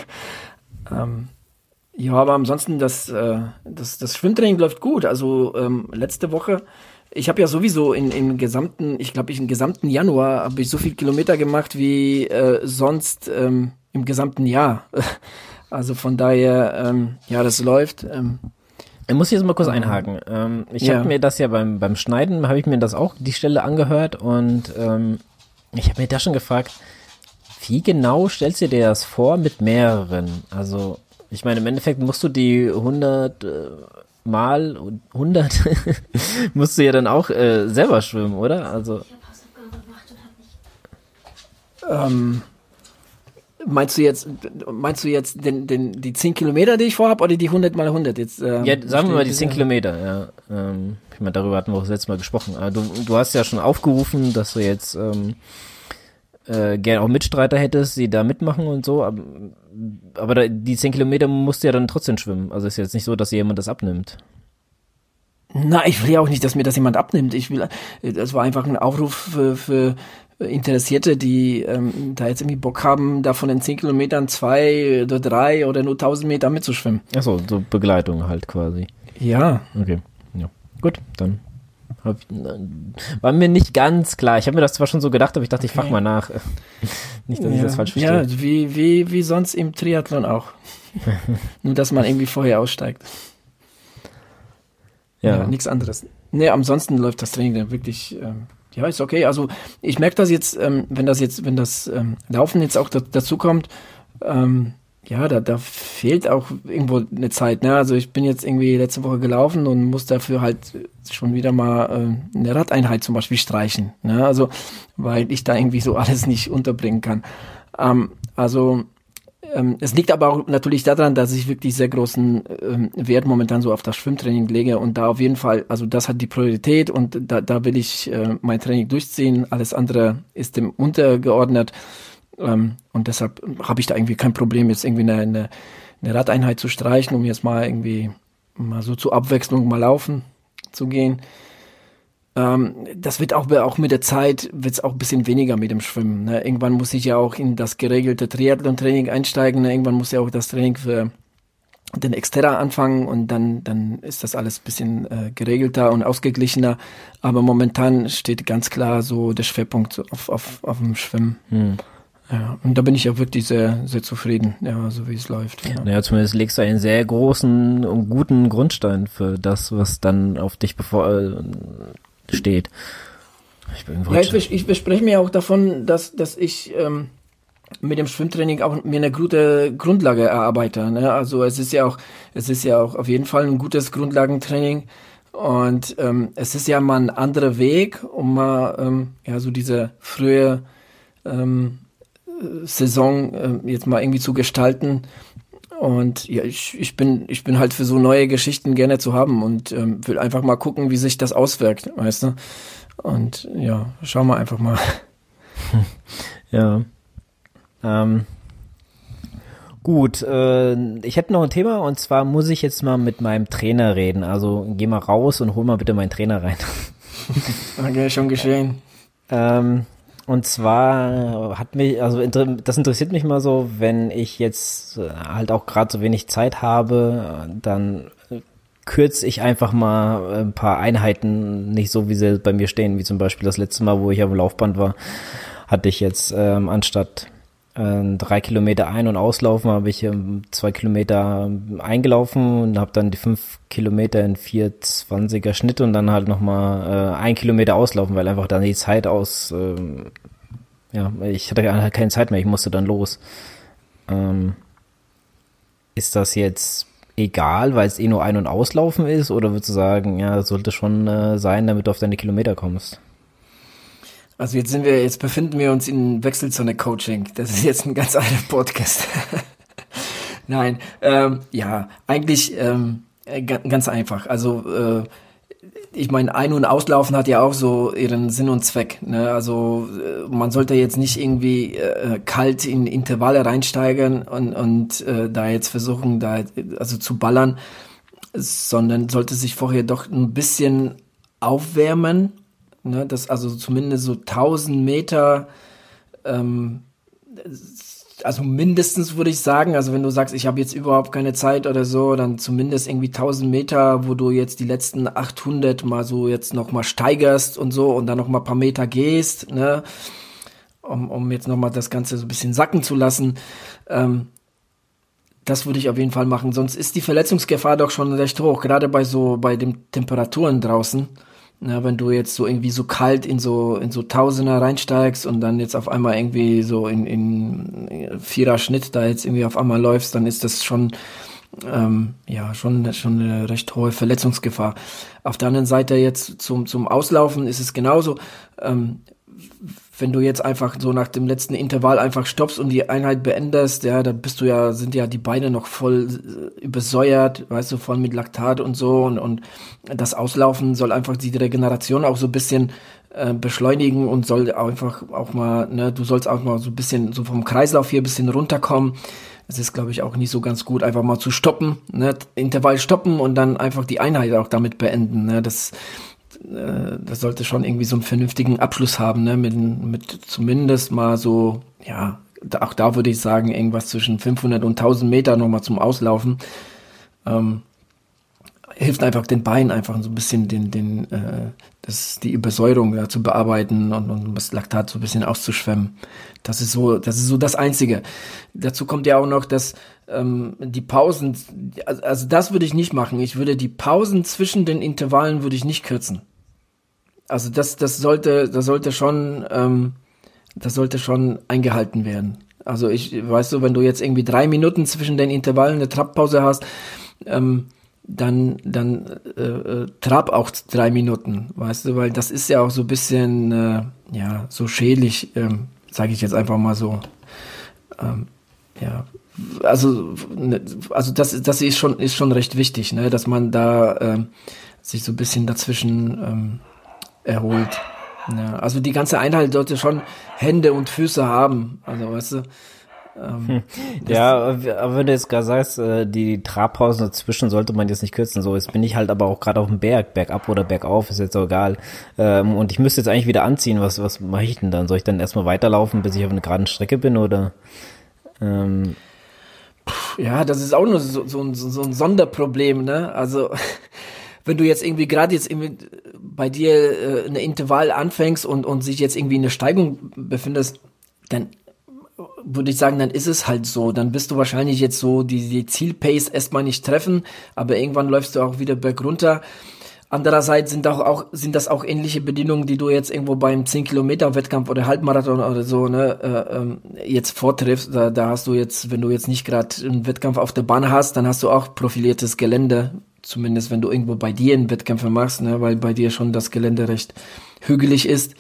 Ja, aber ansonsten das Schwimmtraining läuft gut. Also letzte Woche, ich habe ja sowieso im gesamten Januar habe ich so viel Kilometer gemacht wie sonst im gesamten Jahr. Also von daher, das läuft. Ich muss jetzt mal kurz einhaken. Ich habe mir das ja beim Schneiden, habe ich mir das auch, die Stelle angehört, und ich habe mir da schon gefragt, wie genau stellst du dir das vor mit mehreren? Also, ich meine, im Endeffekt musst du die 100 mal 100 musst du ja dann auch selber schwimmen, oder? Also meinst du jetzt die 10 Kilometer, die ich vorhabe, oder die 100x100 jetzt? Ja, sagen wir mal die 10 Kilometer, ja. Ich meine, darüber hatten wir auch das letzte Mal gesprochen. Du hast ja schon aufgerufen, dass du jetzt gerne auch Mitstreiter hättest, die da mitmachen und so, aber die 10 Kilometer musst du ja dann trotzdem schwimmen. Also ist jetzt nicht so, dass jemand das abnimmt. Na, ich will ja auch nicht, dass mir das jemand abnimmt. Das war einfach ein Aufruf für Interessierte, die da jetzt irgendwie Bock haben, da von den 10 Kilometern 2 oder 3 oder nur 1000 Meter mitzuschwimmen. Achso, so Begleitung halt quasi. Ja. Okay, ja. Gut, dann war mir nicht ganz klar. Ich habe mir das zwar schon so gedacht, aber ich dachte, ich frage mal nach. Nicht, dass ich das falsch verstehe. Ja, wie sonst im Triathlon auch. Nur, dass man irgendwie vorher aussteigt. Ja, nichts anderes. Nee, ansonsten läuft das Training dann wirklich, ist okay. Also ich merke das jetzt, wenn das Laufen jetzt auch dazu kommt, da fehlt auch irgendwo eine Zeit, ne? Also ich bin jetzt irgendwie letzte Woche gelaufen und muss dafür halt schon wieder mal eine Radeinheit zum Beispiel streichen, ne? Also, weil ich da irgendwie so alles nicht unterbringen kann. Es liegt aber auch natürlich daran, dass ich wirklich sehr großen Wert momentan so auf das Schwimmtraining lege, und da auf jeden Fall, also das hat die Priorität, und da will ich mein Training durchziehen, alles andere ist dem untergeordnet. Und deshalb habe ich da irgendwie kein Problem, jetzt irgendwie eine Radeinheit zu streichen, um jetzt mal irgendwie mal so zur Abwechslung mal laufen zu gehen. Das wird auch mit der Zeit wird's auch ein bisschen weniger mit dem Schwimmen, ne? Irgendwann muss ich ja auch in das geregelte Triathlon-Training einsteigen, ne? Irgendwann muss ja auch das Training für den Xterra anfangen und dann ist das alles ein bisschen geregelter und ausgeglichener. Aber momentan steht ganz klar so der Schwerpunkt auf dem Schwimmen. Ja, und da bin ich auch wirklich sehr, sehr zufrieden, ja, so wie es läuft. Ja. Naja, zumindest legst du einen sehr großen und guten Grundstein für das, was dann auf dich steht. Ich verspreche mir auch davon, dass ich mit dem Schwimmtraining auch mir eine gute Grundlage erarbeite. Ne? Also es ist ja auch auf jeden Fall ein gutes Grundlagentraining. Und es ist ja mal ein anderer Weg, um mal so diese frühe Saison jetzt mal irgendwie zu gestalten. Und ja, ich bin halt für so neue Geschichten gerne zu haben und will einfach mal gucken, wie sich das auswirkt, weißt du? Und ja, schauen wir einfach mal. Ja. Gut, ich hätte noch ein Thema und zwar muss ich jetzt mal mit meinem Trainer reden. Also geh mal raus und hol mal bitte meinen Trainer rein. Okay, schon geschehen. Und zwar das interessiert mich mal so, wenn ich jetzt halt auch gerade so wenig Zeit habe, dann kürze ich einfach mal ein paar Einheiten nicht so, wie sie bei mir stehen, wie zum Beispiel das letzte Mal, wo ich am Laufband war, hatte ich jetzt anstatt 3 Kilometer ein- und auslaufen, habe ich 2 Kilometer eingelaufen und habe dann die 5 Kilometer in 4:20er Schnitt und dann halt nochmal 1 Kilometer auslaufen, weil einfach dann die Zeit ich hatte halt keine Zeit mehr, ich musste dann los. Ist das jetzt egal, weil es nur Ein- und Auslaufen ist, oder würdest du sagen, ja, das sollte schon sein, damit du auf deine Kilometer kommst? Also jetzt befinden wir uns in Wechselzone-Coaching. Das ist jetzt ein ganz anderer Podcast. Nein, eigentlich ganz einfach. Also ich meine, Ein- und Auslaufen hat ja auch so ihren Sinn und Zweck. Ne? Also man sollte jetzt nicht irgendwie kalt in Intervalle reinsteigern und da jetzt versuchen, also zu ballern, sondern sollte sich vorher doch ein bisschen aufwärmen. Ne, das also zumindest so 1000 Meter, also mindestens würde ich sagen, also wenn du sagst, ich habe jetzt überhaupt keine Zeit oder so, dann zumindest irgendwie 1000 Meter, wo du jetzt die letzten 800 mal so jetzt noch mal steigerst und so und dann noch mal ein paar Meter gehst, ne, um jetzt noch mal das Ganze so ein bisschen sacken zu lassen. Das würde ich auf jeden Fall machen, sonst ist die Verletzungsgefahr doch schon recht hoch, gerade bei den Temperaturen draußen. Ja, wenn du jetzt so irgendwie so kalt in so Tausender reinsteigst und dann jetzt auf einmal irgendwie so in Vierer Schnitt da jetzt irgendwie auf einmal läufst, dann ist das schon schon eine recht hohe Verletzungsgefahr. Auf der anderen Seite jetzt zum Auslaufen ist es genauso. Wenn du jetzt einfach so nach dem letzten Intervall einfach stoppst und die Einheit beendest, ja, da sind ja die Beine noch voll übersäuert, weißt du, voll mit Laktat und so und das Auslaufen soll einfach die Regeneration auch so ein bisschen beschleunigen und soll einfach auch mal, ne, du sollst auch mal so ein bisschen so vom Kreislauf hier ein bisschen runterkommen. Es ist, glaube ich, auch nicht so ganz gut, einfach mal zu stoppen, ne, Intervall stoppen und dann einfach die Einheit auch damit beenden, ne, das sollte schon irgendwie so einen vernünftigen Abschluss haben, ne, mit zumindest mal so, ja, auch da würde ich sagen, irgendwas zwischen 500 und 1000 Meter nochmal zum Auslaufen, hilft einfach den Beinen einfach so ein bisschen die Übersäuerung zu bearbeiten und das Laktat so ein bisschen auszuschwemmen. Das ist so das Einzige. Dazu kommt ja auch noch, dass die Pausen, also das würde ich nicht machen. Ich würde die Pausen zwischen den Intervallen würde ich nicht kürzen. Also das sollte schon eingehalten werden. Also weißt du, wenn du jetzt irgendwie 3 Minuten zwischen den Intervallen eine Trabpause hast, dann trab auch 3 Minuten, weißt du, weil das ist ja auch so ein bisschen, so schädlich, sage ich jetzt einfach mal so. Also das ist schon recht wichtig, ne, dass man da sich so ein bisschen dazwischen erholt. Ja, also die ganze Einheit sollte schon Hände und Füße haben, also weißt du. Ja, aber wenn du jetzt gerade sagst, die Trabpausen dazwischen sollte man jetzt nicht kürzen, so, jetzt bin ich halt aber auch gerade auf dem Berg, bergab oder bergauf, ist jetzt auch egal, und ich müsste jetzt eigentlich wieder anziehen, was mache ich denn dann? Soll ich dann erstmal weiterlaufen, bis ich auf einer geraden Strecke bin, oder? Ja, das ist auch nur so ein Sonderproblem, ne? Also wenn du jetzt irgendwie gerade jetzt irgendwie bei dir eine Intervall anfängst und sich jetzt irgendwie eine Steigung befindest, dann würde ich sagen, dann ist es halt so. Dann bist du wahrscheinlich jetzt so die Zielpace erstmal nicht treffen, aber irgendwann läufst du auch wieder bergunter. Andererseits sind das auch ähnliche Bedingungen, die du jetzt irgendwo beim 10-Kilometer-Wettkampf oder Halbmarathon oder so, ne, jetzt vortriffst. Da hast du jetzt, wenn du jetzt nicht gerade einen Wettkampf auf der Bahn hast, dann hast du auch profiliertes Gelände. Zumindest wenn du irgendwo bei dir einen Wettkämpfe machst, ne, weil bei dir schon das Gelände recht hügelig ist.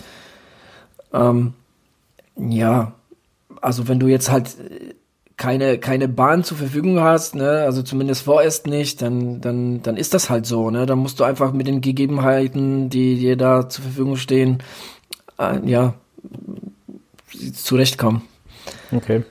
Ja, also wenn du jetzt halt keine Bahn zur Verfügung hast, ne, also zumindest vorerst nicht, dann ist das halt so, ne, dann musst du einfach mit den Gegebenheiten, die dir da zur Verfügung stehen, ja, zurechtkommen. Okay.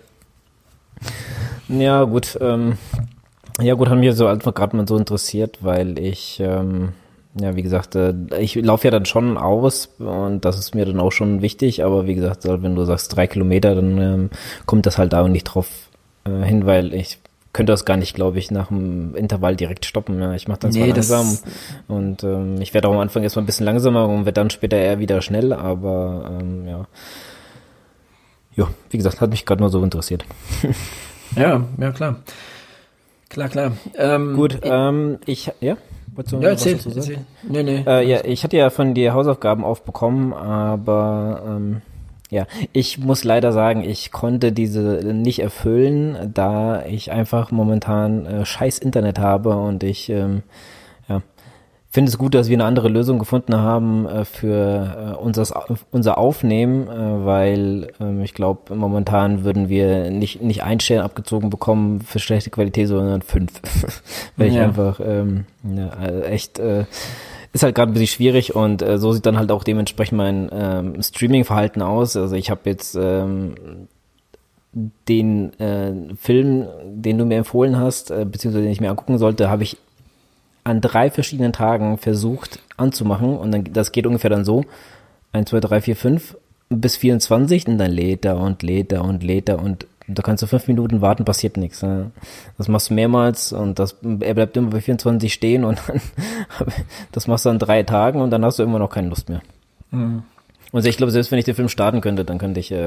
Ja, gut, hat mich so einfach gerade mal so interessiert, weil ich, ja, wie gesagt, ich laufe ja dann schon aus und das ist mir dann auch schon wichtig, aber wie gesagt, wenn du sagst 3 Kilometer, dann kommt das halt auch nicht drauf hin, weil ich könnte das gar nicht, glaube ich, nach dem Intervall direkt stoppen. Ja. Ich mache dann zwar langsam und ich werde auch am Anfang erstmal ein bisschen langsamer und werde dann später eher wieder schnell, aber ja, wie gesagt, hat mich gerade nur so interessiert. Ja, klar. Klar. Gut, ja? Erzähl. Nee. Ja, ich hatte ja von dir Hausaufgaben aufbekommen, aber ja, ich muss leider sagen, ich konnte diese nicht erfüllen, da ich einfach momentan scheiß Internet habe und ich finde es gut, dass wir eine andere Lösung gefunden haben für unser Aufnehmen, weil ich glaube, momentan würden wir nicht 1 Stern abgezogen bekommen für schlechte Qualität, sondern 5. Weil ich einfach echt ist halt gerade ein bisschen schwierig und so sieht dann halt auch dementsprechend mein Streaming-Verhalten aus. Also ich habe jetzt den Film, den du mir empfohlen hast, beziehungsweise den ich mir angucken sollte, habe ich an 3 verschiedenen Tagen versucht anzumachen und dann, das geht ungefähr dann so, 1, 2, 3, 4, 5 bis 24 und dann lädt er und da kannst du 5 Minuten warten, passiert nichts. Ja. Das machst du mehrmals und er bleibt immer bei 24 stehen und dann, das machst du an 3 Tagen und dann hast du immer noch keine Lust mehr. Mhm. Und ich glaube, selbst wenn ich den Film starten könnte, dann könnte ich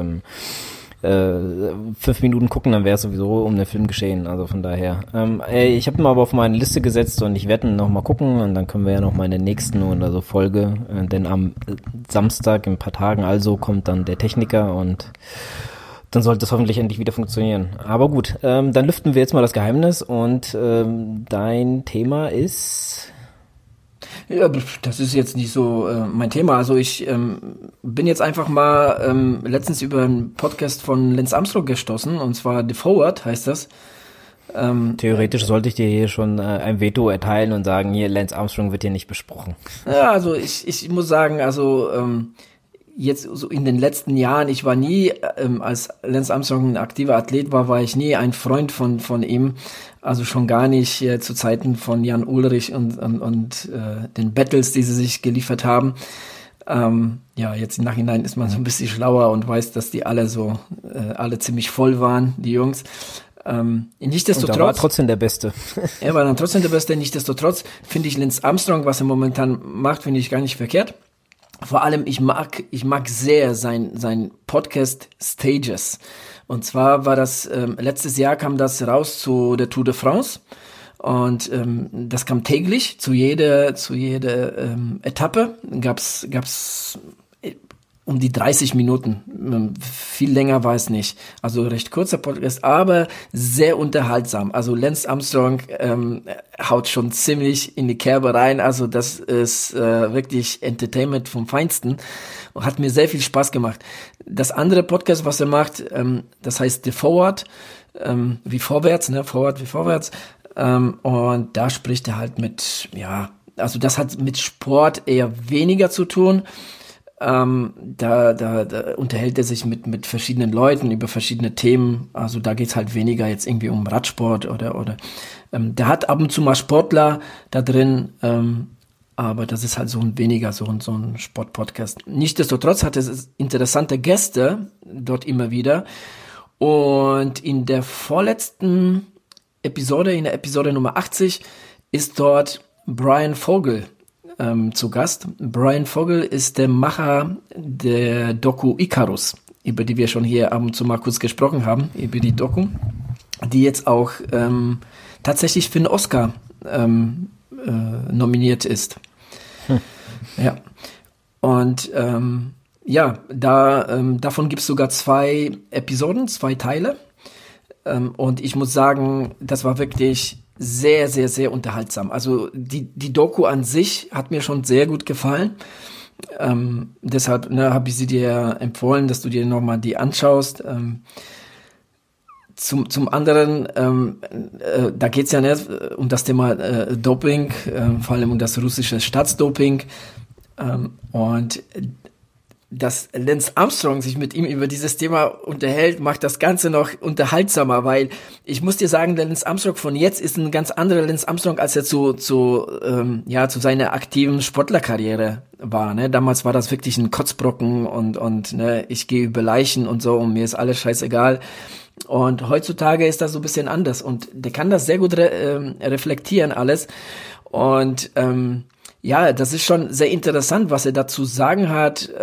5 Minuten gucken, dann wäre es sowieso um den Film geschehen, also von daher. Ich habe ihn aber auf meine Liste gesetzt und ich werde noch mal gucken und dann können wir ja noch mal in der nächsten oder so Folge, denn am Samstag in ein paar Tagen also kommt dann der Techniker und dann sollte es hoffentlich endlich wieder funktionieren. Aber gut, dann lüften wir jetzt mal das Geheimnis und dein Thema ist... Ja, das ist jetzt nicht so mein Thema. Also ich bin jetzt einfach mal letztens über einen Podcast von Lance Armstrong gestoßen, und zwar The Forward heißt das. Theoretisch sollte ich dir hier schon ein Veto erteilen und sagen, hier, Lance Armstrong wird hier nicht besprochen. Ja, also ich muss sagen, also jetzt so in den letzten Jahren, ich war nie, als Lance Armstrong ein aktiver Athlet war ich nie ein Freund von ihm. Also schon gar nicht zu Zeiten von Jan Ullrich und den Battles, die sie sich geliefert haben. Ja, jetzt im Nachhinein ist man so ein bisschen schlauer und weiß, dass die alle alle ziemlich voll waren, die Jungs. Nichtsdestotrotz. Und er war trotzdem der Beste. Er war dann trotzdem der Beste. Nichtsdestotrotz finde ich Lance Armstrong, was er momentan macht, finde ich gar nicht verkehrt. Vor allem, ich mag sehr sein Podcast Stages. Und zwar war das, letztes Jahr kam das raus zu der Tour de France. Und das kam täglich zu jeder Etappe. Gab's um die 30 Minuten. Viel länger war es nicht. Also recht kurzer Podcast, aber sehr unterhaltsam. Also Lance Armstrong haut schon ziemlich in die Kerbe rein. Also das ist wirklich Entertainment vom Feinsten. Hat mir sehr viel Spaß gemacht. Das andere Podcast, was er macht, das heißt The Forward, wie vorwärts, ne? Forward wie vorwärts. Und da spricht er halt also das hat mit Sport eher weniger zu tun. Da unterhält er sich mit verschiedenen Leuten über verschiedene Themen. Also da geht's halt weniger jetzt irgendwie um Radsport oder der hat ab und zu mal Sportler da drin, aber das ist halt so ein Sportpodcast. Nichtsdestotrotz hat es interessante Gäste dort immer wieder. Und in der vorletzten Episode, in der Episode Nummer 80, ist dort Bryan Vogel zu Gast. Bryan Vogel ist der Macher der Doku Icarus, über die wir schon hier ab und zu mal kurz gesprochen haben, über die Doku, die jetzt auch tatsächlich für einen Oscar nominiert ist. Ja. Und davon gibt es sogar 2 Episoden, 2 Teile. Und ich muss sagen, das war wirklich sehr, sehr, sehr unterhaltsam. Also die Doku an sich hat mir schon sehr gut gefallen. Deshalb habe ich sie dir empfohlen, dass du dir nochmal die anschaust. Zum anderen, da geht es ja nicht um das Thema Doping, vor allem um das russische Staatsdoping. Und dass Lance Armstrong sich mit ihm über dieses Thema unterhält, macht das Ganze noch unterhaltsamer, weil ich muss dir sagen, der Lance Armstrong von jetzt ist ein ganz anderer Lance Armstrong, als er zu seiner aktiven Sportlerkarriere war. Ne? Damals war das wirklich ein Kotzbrocken und ne, ich gehe über Leichen und so und mir ist alles scheißegal. Und heutzutage ist das so ein bisschen anders und der kann das sehr gut reflektieren alles und das ist schon sehr interessant, was er dazu sagen hat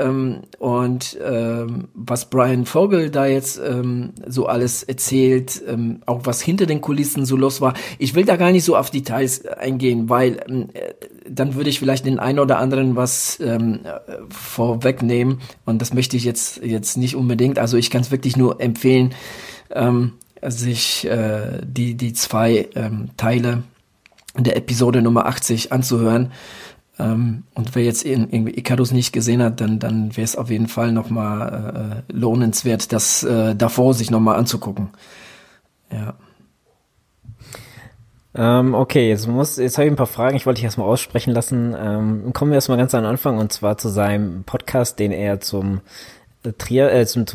was Bryan Vogel da jetzt so alles erzählt, auch was hinter den Kulissen so los war. Ich will da gar nicht so auf Details eingehen, weil dann würde ich vielleicht den einen oder anderen was vorwegnehmen und das möchte ich jetzt nicht unbedingt. Also ich kann es wirklich nur empfehlen, sich die 2 Teile der Episode Nummer 80 anzuhören. Und wer jetzt irgendwie Icarus nicht gesehen hat, dann wäre es auf jeden Fall nochmal lohnenswert, das davor sich nochmal anzugucken. Ja. Okay, jetzt habe ich ein paar Fragen, ich wollte dich erstmal aussprechen lassen. Kommen wir erstmal ganz an den Anfang und zwar zu seinem Podcast, den er zum Tour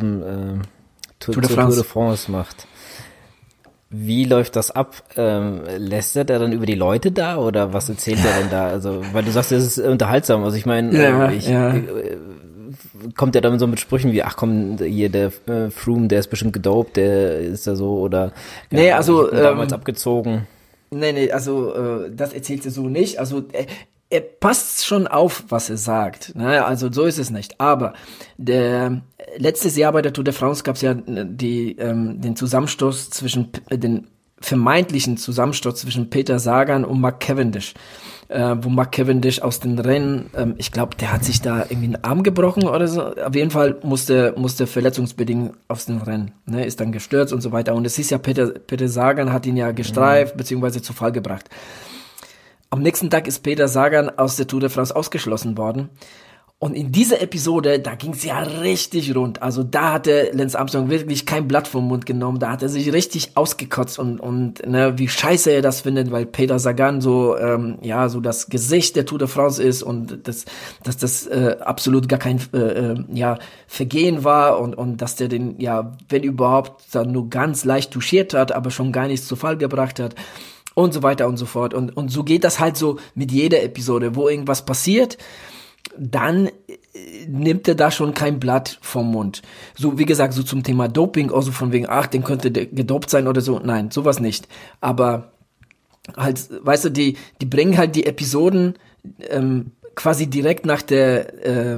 de France macht. Wie läuft das ab? Lästert er dann über die Leute da oder was erzählt er denn da? Also, weil du sagst, es ist unterhaltsam. Also ich meine, kommt er dann so mit Sprüchen wie, ach komm, hier der Froome, der ist bestimmt gedopt, der ist da so oder damals abgezogen. Also das erzählt er so nicht. Also er passt schon auf, was er sagt. Ne? Also so ist es nicht. Aber letztes Jahr bei der Tour de France gab es ja den Zusammenstoß den vermeintlichen Zusammenstoß zwischen Peter Sagan und Mark Cavendish. Wo Mark Cavendish aus den Rennen, ich glaube, der hat sich da irgendwie einen Arm gebrochen oder so. Auf jeden Fall musste verletzungsbedingt aus den Rennen. Ne? Ist dann gestürzt und so weiter. Und es ist ja, Peter Sagan hat ihn ja gestreift, beziehungsweise zu Fall gebracht. Am nächsten Tag ist Peter Sagan aus der Tour de France ausgeschlossen worden. Und in dieser Episode, da ging es ja richtig rund. Also da hatte Lance Armstrong wirklich kein Blatt vom Mund genommen. Da hat er sich richtig ausgekotzt und ne, wie scheiße er das findet, weil Peter Sagan so das Gesicht der Tour de France ist und dass das absolut gar kein Vergehen war und dass der den, wenn überhaupt, dann nur ganz leicht touchiert hat, aber schon gar nichts zu Fall gebracht hat. Und so weiter und so fort. Und so geht das halt so mit jeder Episode, wo irgendwas passiert, dann nimmt er da schon kein Blatt vom Mund. So, wie gesagt, so zum Thema Doping, also von wegen, den könnte gedopt sein oder so. Nein, sowas nicht. Aber halt, weißt du, die bringen halt die Episoden quasi direkt nach der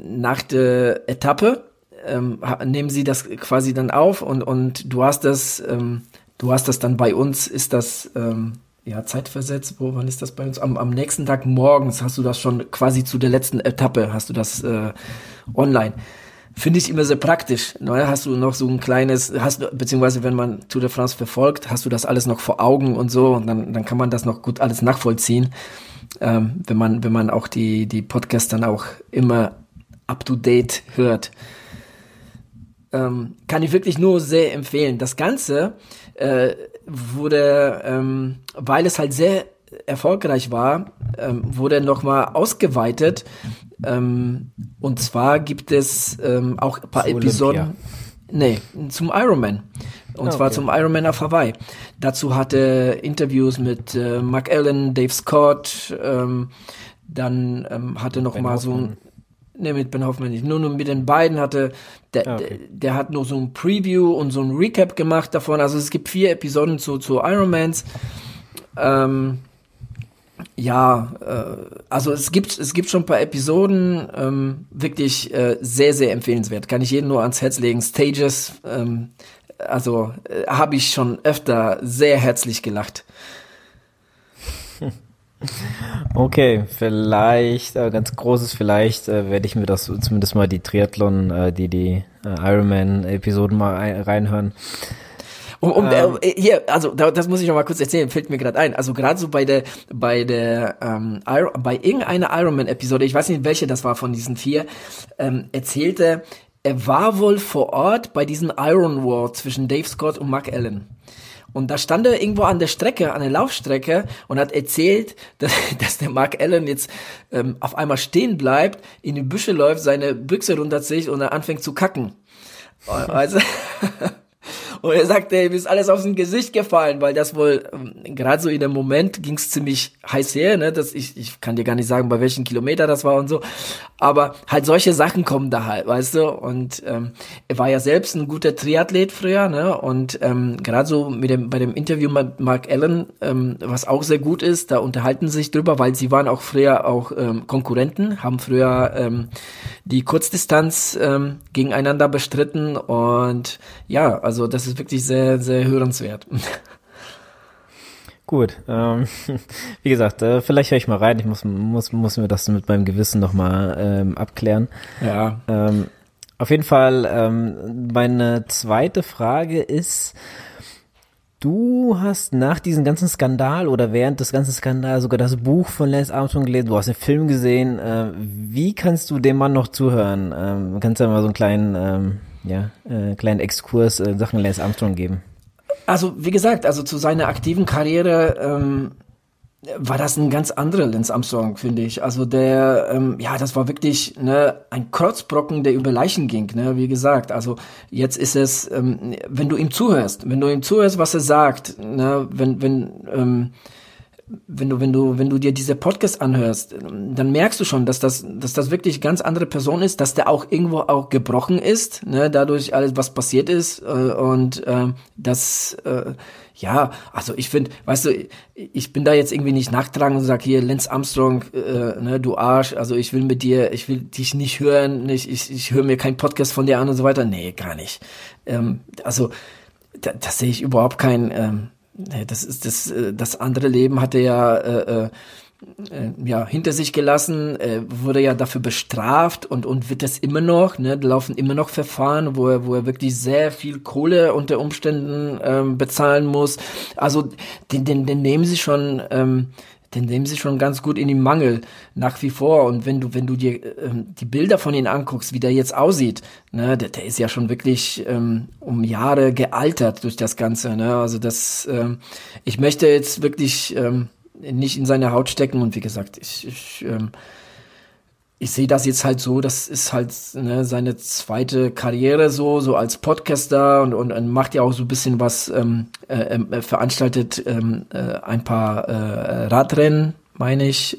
Etappe, nehmen sie das quasi dann auf und du hast das dann bei uns, ist das zeitversetzt, wann ist das bei uns? Am nächsten Tag morgens hast du das schon quasi zu der letzten Etappe, hast du das online. Finde ich immer sehr praktisch. Ne? Hast du noch so ein kleines, beziehungsweise wenn man Tour de France verfolgt, hast du das alles noch vor Augen und so und dann kann man das noch gut alles nachvollziehen, wenn man auch die Podcasts dann auch immer up to date hört. Kann ich wirklich nur sehr empfehlen. Das Ganze wurde, weil es halt sehr erfolgreich war, wurde nochmal ausgeweitet. Und zwar gibt es auch ein paar Episoden. Nee, zum Ironman. Und zwar zum Ironman auf Hawaii. Dazu hatte Interviews mit Mark Allen, Dave Scott, dann hatte noch mal so ein Nee, mit Ben Hoffman nicht. Nur mit den beiden hatte, der hat nur so ein Preview und so ein Recap gemacht davon. Also es gibt 4 Episoden zu Ironmans. Also es gibt schon ein paar Episoden, wirklich sehr, sehr empfehlenswert. Kann ich jedem nur ans Herz legen. Stages, habe ich schon öfter sehr herzlich gelacht. Okay, vielleicht, ganz großes vielleicht, werde ich mir das zumindest mal die Triathlon, die Ironman-Episoden mal reinhören. Das muss ich noch mal kurz erzählen, fällt mir gerade ein. Also gerade so bei irgendeiner Ironman-Episode, ich weiß nicht, welche das war von diesen 4, erzählte, er war wohl vor Ort bei diesem Iron War zwischen Dave Scott und Mark Allen. Und da stand er irgendwo an der Strecke, an der Laufstrecke und hat erzählt, dass der Mark Allen jetzt auf einmal stehen bleibt, in die Büsche läuft, seine Büchse runterzieht und er anfängt zu kacken. Also und er sagte, ihm ist alles aus dem Gesicht gefallen, weil das wohl, gerade so in dem Moment ging's ziemlich heiß her, ne, dass ich kann dir gar nicht sagen, bei welchen Kilometer das war und so, aber halt solche Sachen kommen da halt, weißt du, und er war ja selbst ein guter Triathlet früher, ne, und gerade so bei dem Interview mit Mark Allen, was auch sehr gut ist, da unterhalten sie sich drüber, weil sie waren auch früher auch Konkurrenten, haben früher die Kurzdistanz gegeneinander bestritten und ja, also das ist wirklich sehr, sehr hörenswert. Gut, wie gesagt, vielleicht höre ich mal rein, ich muss mir das mit meinem Gewissen nochmal abklären. Ja. Auf jeden Fall, meine zweite Frage ist, du hast nach diesem ganzen Skandal oder während des ganzen Skandals sogar das Buch von Lance Armstrong gelesen, du hast den Film gesehen, wie kannst du dem Mann noch zuhören? Kannst du ja mal so einen kleinen Exkurs in Sachen Lance Armstrong geben? Also, wie gesagt, also zu seiner aktiven Karriere war das ein ganz anderer Lance Armstrong, finde ich. Also das war wirklich ein Kreuzbrocken, der über Leichen ging, ne, wie gesagt. Also jetzt ist es, wenn du ihm zuhörst, was er sagt, ne, wenn du dir diese Podcast anhörst, dann merkst du schon, dass das wirklich ganz andere Person ist, dass der auch irgendwo auch gebrochen ist, ne, dadurch alles, was passiert ist, also ich finde, weißt du, ich bin da jetzt irgendwie nicht nachtragend und sag hier, Lance Armstrong, du Arsch, also ich will dich nicht hören, ich höre mir keinen Podcast von dir an und so weiter, nee, gar nicht. Das sehe ich überhaupt kein, das andere Leben hat er hinter sich gelassen, wurde ja dafür bestraft und wird das immer noch, ne, da laufen immer noch Verfahren, wo er wirklich sehr viel Kohle unter Umständen bezahlen muss. Also den nehmen sie schon ganz gut in den Mangel nach wie vor. Und wenn du dir die Bilder von ihm anguckst, wie der jetzt aussieht, ne, der ist ja schon wirklich um Jahre gealtert durch das Ganze. Ne? Also ich möchte jetzt wirklich nicht in seine Haut stecken. Und wie gesagt, ich sehe das jetzt halt so, das ist halt seine zweite Karriere so als Podcaster und macht ja auch so ein bisschen was, veranstaltet ein paar Radrennen, meine ich,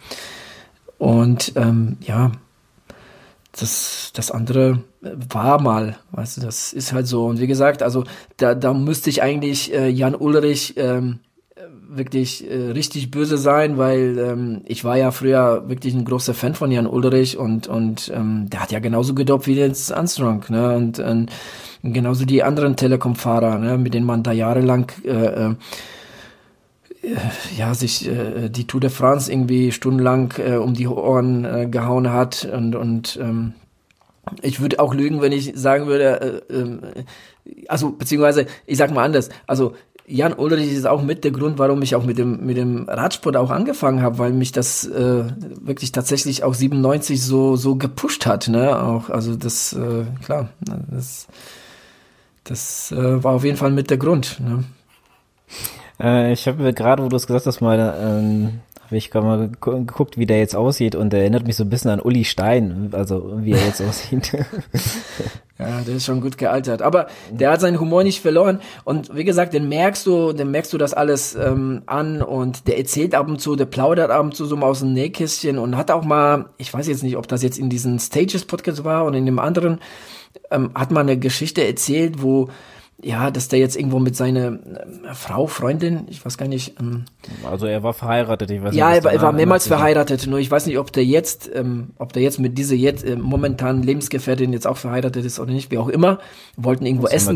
das andere war mal, weißt du, das ist halt so. Und wie gesagt, also da müsste ich eigentlich Jan Ullrich wirklich richtig böse sein, weil ich war ja früher wirklich ein großer Fan von Jan Ullrich und der hat ja genauso gedopt wie Lance Armstrong, ne, und genauso die anderen Telekom-Fahrer, ne, mit denen man da jahrelang sich die Tour de France irgendwie stundenlang um die Ohren gehauen hat und ich würde auch lügen, wenn ich sagen würde, beziehungsweise ich sag mal anders, also Jan Ullrich ist auch mit der Grund, warum ich auch mit dem Radsport auch angefangen habe, weil mich das wirklich tatsächlich auch 97 so gepusht hat, ne, auch, also das klar, das war auf jeden Fall mit der Grund, ne. Ich habe gerade, wo du es gesagt hast, habe ich gerade mal geguckt, wie der jetzt aussieht und der erinnert mich so ein bisschen an Uli Stein, also wie er jetzt aussieht. Ja, der ist schon gut gealtert. Aber der hat seinen Humor nicht verloren. Und wie gesagt, den merkst du das alles an. Und der erzählt ab und zu, der plaudert ab und zu so mal aus dem Nähkästchen und hat auch mal, ich weiß jetzt nicht, ob das jetzt in diesem Stages-Podcast war oder in dem anderen, hat mal eine Geschichte erzählt, wo, ja, dass der jetzt irgendwo mit seiner Frau, Freundin, ich weiß gar nicht. Also er war verheiratet, ich weiß nicht. Ja, er war mehrmals verheiratet, nur ich weiß nicht, ob der jetzt mit dieser jetzt momentanen Lebensgefährtin jetzt auch verheiratet ist oder nicht, wie auch immer. Wollten irgendwo essen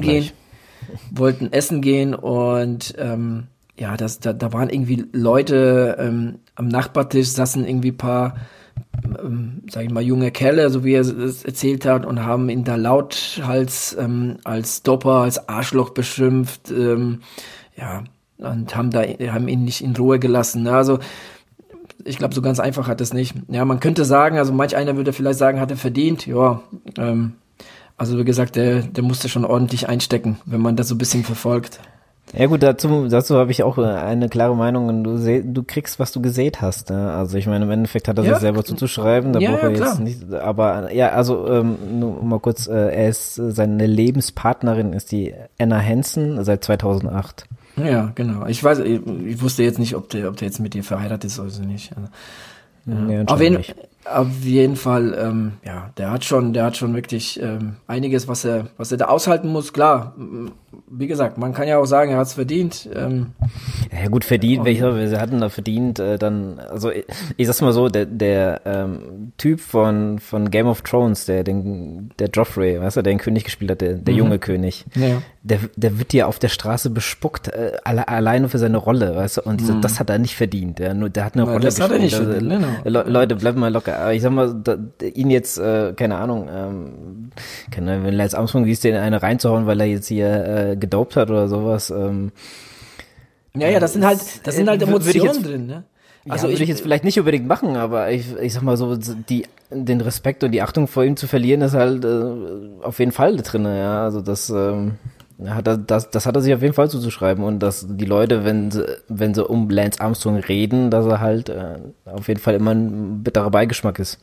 gehen und ja, da waren irgendwie Leute am Nachbartisch, saßen irgendwie paar sag ich mal, junge Kerle, so wie er es erzählt hat, und haben ihn da lauthals als Dopper, als Arschloch beschimpft, ja, und haben ihn nicht in Ruhe gelassen. Also ich glaube, so ganz einfach hat es nicht. Ja, man könnte sagen, also manch einer würde vielleicht sagen, hat er verdient. Ja, also wie gesagt, der musste schon ordentlich einstecken, wenn man das so ein bisschen verfolgt. Ja gut, dazu habe ich auch eine klare Meinung. Du kriegst, was du gesät hast. Ne? Also ich meine, im Endeffekt hat er sich selber zuzuschreiben. Da braucht er jetzt nicht. Aber ja, also nur mal kurz, seine Lebenspartnerin ist die Anna Hansen seit 2008. Ja, genau. Ich wusste jetzt nicht, ob der jetzt mit ihr verheiratet ist oder nicht. Also, ja. Auf jeden Fall, ja, der hat schon wirklich einiges, was er da aushalten muss. Klar, wie gesagt, man kann ja auch sagen, er hat's verdient. Ja gut, verdient, wir hatten da verdient, dann, also ich sag's mal so, der Typ von Game of Thrones, der Joffrey, weißt du, der den König gespielt hat, der junge König, ja. Der wird ja auf der Straße bespuckt, alleine für seine Rolle, weißt du, und das hat er nicht verdient, der hat eine Rolle das gespielt. Hat er nicht verdient, genau. Leute, bleibt mal locker. Aber ich sag mal, ihn jetzt, keine Ahnung, wenn Lance Armstrong siehst, den eine reinzuhauen, weil er jetzt hier gedopt hat oder sowas. Ja, das sind halt Emotionen drin, ne? Also würde ich jetzt vielleicht nicht unbedingt machen, aber ich sag mal so, den Respekt und die Achtung vor ihm zu verlieren, ist halt auf jeden Fall drin, ja. Also das hat er sich auf jeden Fall zuzuschreiben, und dass die Leute, wenn sie um Lance Armstrong reden, dass er halt auf jeden Fall immer ein bitterer Beigeschmack ist.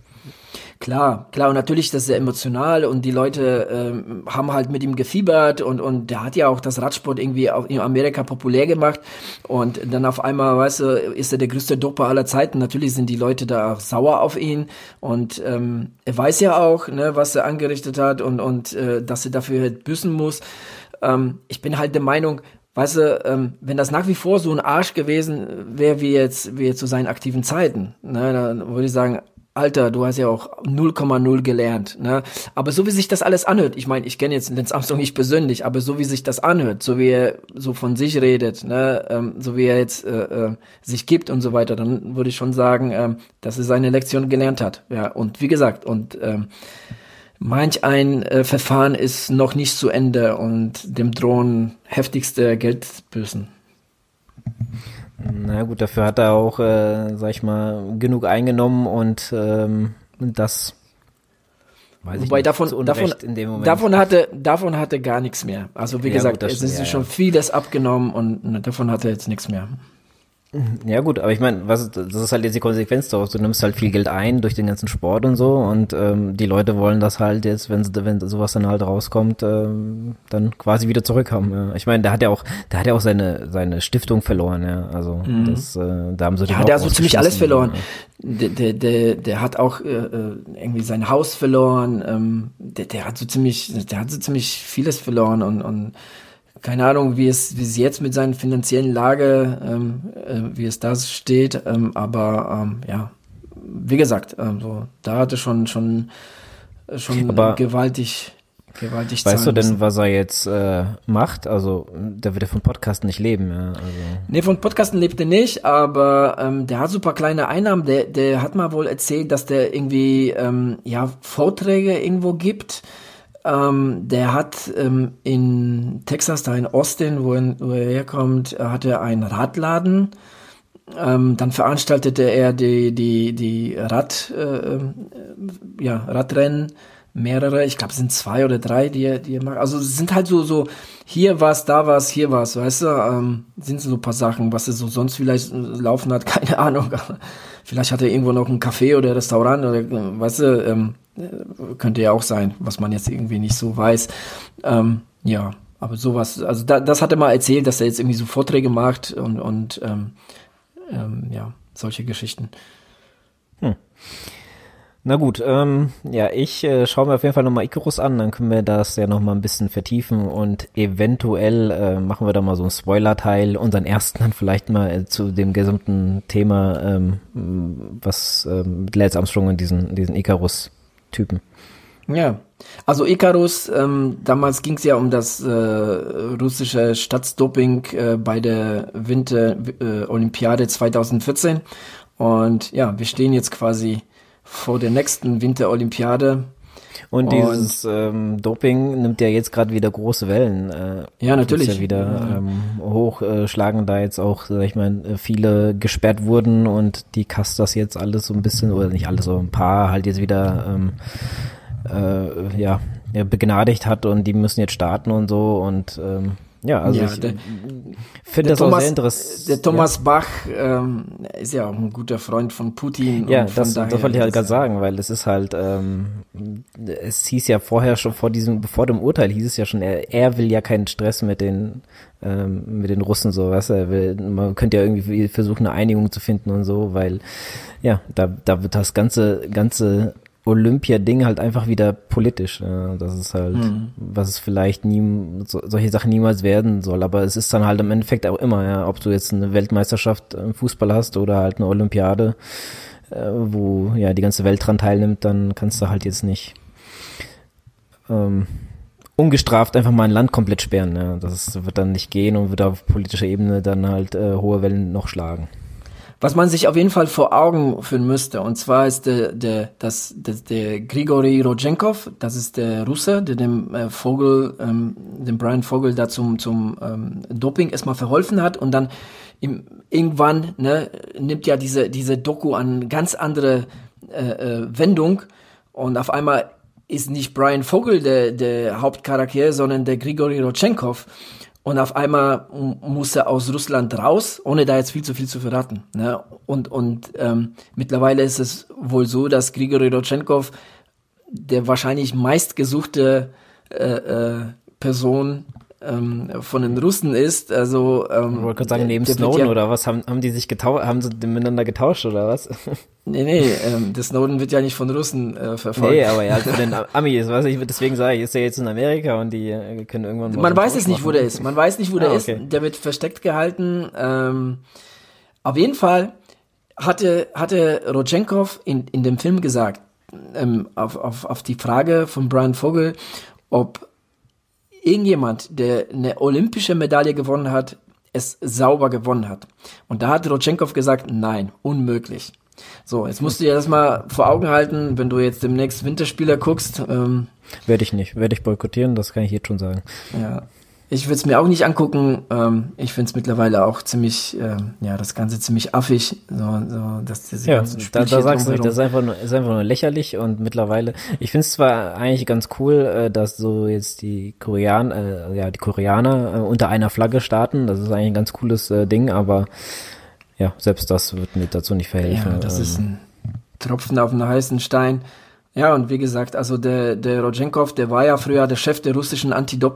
Klar, und natürlich ist das sehr emotional, und die Leute haben halt mit ihm gefiebert, und der hat ja auch das Radsport irgendwie in Amerika populär gemacht, und dann auf einmal, weißt du, ist er der größte Doper aller Zeiten. Natürlich sind die Leute da auch sauer auf ihn, und er weiß ja auch, ne, was er angerichtet hat, und dass er dafür halt büßen muss. Ich bin halt der Meinung, weißt du, wenn das nach wie vor so ein Arsch gewesen wäre wie jetzt zu seinen aktiven Zeiten, ne, dann würde ich sagen, Alter, du hast ja auch 0,0 gelernt, ne? Aber so wie sich das alles anhört, ich meine, ich kenne jetzt Lance Armstrong nicht persönlich, aber so wie sich das anhört, so wie er so von sich redet, ne, so wie er jetzt sich gibt und so weiter, dann würde ich schon sagen, dass er seine Lektion gelernt hat. Ja, und wie gesagt, manch ein Verfahren ist noch nicht zu Ende, und dem drohen heftigste Geldbüßen. Na gut, dafür hat er auch, sag ich mal, genug eingenommen, und das weiß Wobei ich nicht, in dem Moment. Davon hatte gar nichts mehr. Also wie gesagt, gut, es ist schon vieles abgenommen, und davon hat er jetzt nichts mehr. Ja gut, aber ich meine, das ist halt jetzt die Konsequenz daraus. Du nimmst halt viel Geld ein durch den ganzen Sport und so, und die Leute wollen das halt jetzt, wenn sowas dann halt rauskommt, dann quasi wieder zurückhaben. Ja. Ich meine, der hat ja auch seine Stiftung verloren, ja. Also da haben sie der hat so ziemlich alles verloren. Ja. Der hat auch irgendwie sein Haus verloren. Der hat so ziemlich vieles verloren, und keine Ahnung, wie es jetzt mit seiner finanziellen Lage, wie es da steht, aber ja, wie gesagt, so, da hatte schon aber gewaltig weißt du denn, was er jetzt macht? Also, der wird ja von Podcasten nicht leben, ja. Also. Nee, von Podcasten lebt er nicht, aber der hat super kleine Einnahmen. Der hat mal wohl erzählt, dass der irgendwie Vorträge irgendwo gibt. Der hat in Texas, da in Austin, wo er herkommt, hat er einen Radladen. Dann veranstaltete er die Radrennen mehrere, ich glaube, es sind 2 oder 3, die er macht. Also es sind halt so hier was, da was, hier was, weißt du, sind so ein paar Sachen, was er so sonst vielleicht laufen hat, keine Ahnung. Vielleicht hat er irgendwo noch ein Café oder Restaurant oder, weißt du, könnte ja auch sein, was man jetzt irgendwie nicht so weiß. Ja, aber sowas, also das hat er mal erzählt, dass er jetzt irgendwie so Vorträge macht und ja, solche Geschichten. Na gut, ja, ich schaue mir auf jeden Fall nochmal Icarus an, dann können wir das ja nochmal ein bisschen vertiefen und eventuell machen wir da mal so einen Spoiler-Teil, unseren ersten dann vielleicht mal zu dem gesamten Thema, was Lance Armstrong und diesen Icarus-Typen. Ja, also Icarus, damals ging es ja um das russische Staatsdoping bei der Winter-Olympiade 2014 und ja, wir stehen jetzt quasi vor der nächsten Winterolympiade. Und dieses Doping nimmt ja jetzt gerade wieder große Wellen. Ja, natürlich. Ja wieder hochschlagen, da jetzt auch, sag ich mal, viele gesperrt wurden und die Casters jetzt alles so ein bisschen, oder nicht alles, so ein paar halt jetzt wieder begnadigt hat und die müssen jetzt starten und so und ja, also ich finde das auch sehr interessant. Der Thomas Bach ist ja auch ein guter Freund von Putin. Ja, das wollte ich halt gerade sagen, weil es ist halt, es hieß ja vorher schon, bevor dem Urteil hieß es ja schon, er will ja keinen Stress mit den Russen, so, weißt du, man könnte ja irgendwie versuchen, eine Einigung zu finden und so, weil, ja, da wird das ganze Olympia-Ding halt einfach wieder politisch. Das ist halt, was es vielleicht solche Sachen niemals werden soll. Aber es ist dann halt im Endeffekt auch immer, ja, ob du jetzt eine Weltmeisterschaft im Fußball hast oder halt eine Olympiade, wo ja die ganze Welt dran teilnimmt, dann kannst du halt jetzt nicht ungestraft einfach mal ein Land komplett sperren. Ja. Das wird dann nicht gehen und wird auf politischer Ebene dann halt hohe Wellen noch schlagen. Was man sich auf jeden Fall vor Augen führen müsste, und zwar ist der Grigori Rodchenkov, das ist der Russe, der dem Brian Vogel da zum Doping erstmal verholfen hat und dann irgendwann nimmt ja diese Doku an ganz andere Wendung und auf einmal ist nicht Brian Vogel der Hauptcharakter, sondern der Grigori Rodchenkov. Und auf einmal muss er aus Russland raus, ohne da jetzt viel zu verraten. Ne? Und mittlerweile ist es wohl so, dass Grigori Rodchenkov der wahrscheinlich meistgesuchte Person von den Russen ist. Also ich wollte gerade sagen, neben Snowden oder was? Haben die sich haben sie miteinander getauscht oder was? Nee, der Snowden wird ja nicht von Russen verfolgt. Nee, aber ja, von den Amis, weiß ich, deswegen sage ich, ist er jetzt in Amerika und die können irgendwann mal Man weiß es nicht, wo der ist. Okay. Der wird versteckt gehalten. Auf jeden Fall hatte Rodchenkov in dem Film gesagt, auf die Frage von Brian Vogel, ob irgendjemand, der eine olympische Medaille gewonnen hat, es sauber gewonnen hat. Und da hat Rodchenkov gesagt, nein, unmöglich. So, jetzt musst du dir das mal vor Augen halten, wenn du jetzt demnächst Winterspieler guckst. Werde ich boykottieren, das kann ich jetzt schon sagen. Ja, ich würde es mir auch nicht angucken. Ich finde es mittlerweile auch ziemlich, das Ganze ziemlich affig. Dass diese ganzen da sagst du nicht, das ist einfach nur lächerlich und mittlerweile, ich finde es zwar eigentlich ganz cool, dass so jetzt die Koreaner unter einer Flagge starten, das ist eigentlich ein ganz cooles Ding, aber ja, selbst das wird mir dazu nicht verhelfen. Ja, das ist ein Tropfen auf einen heißen Stein. Ja, und wie gesagt, also der Rodchenkov, der war ja früher der Chef der russischen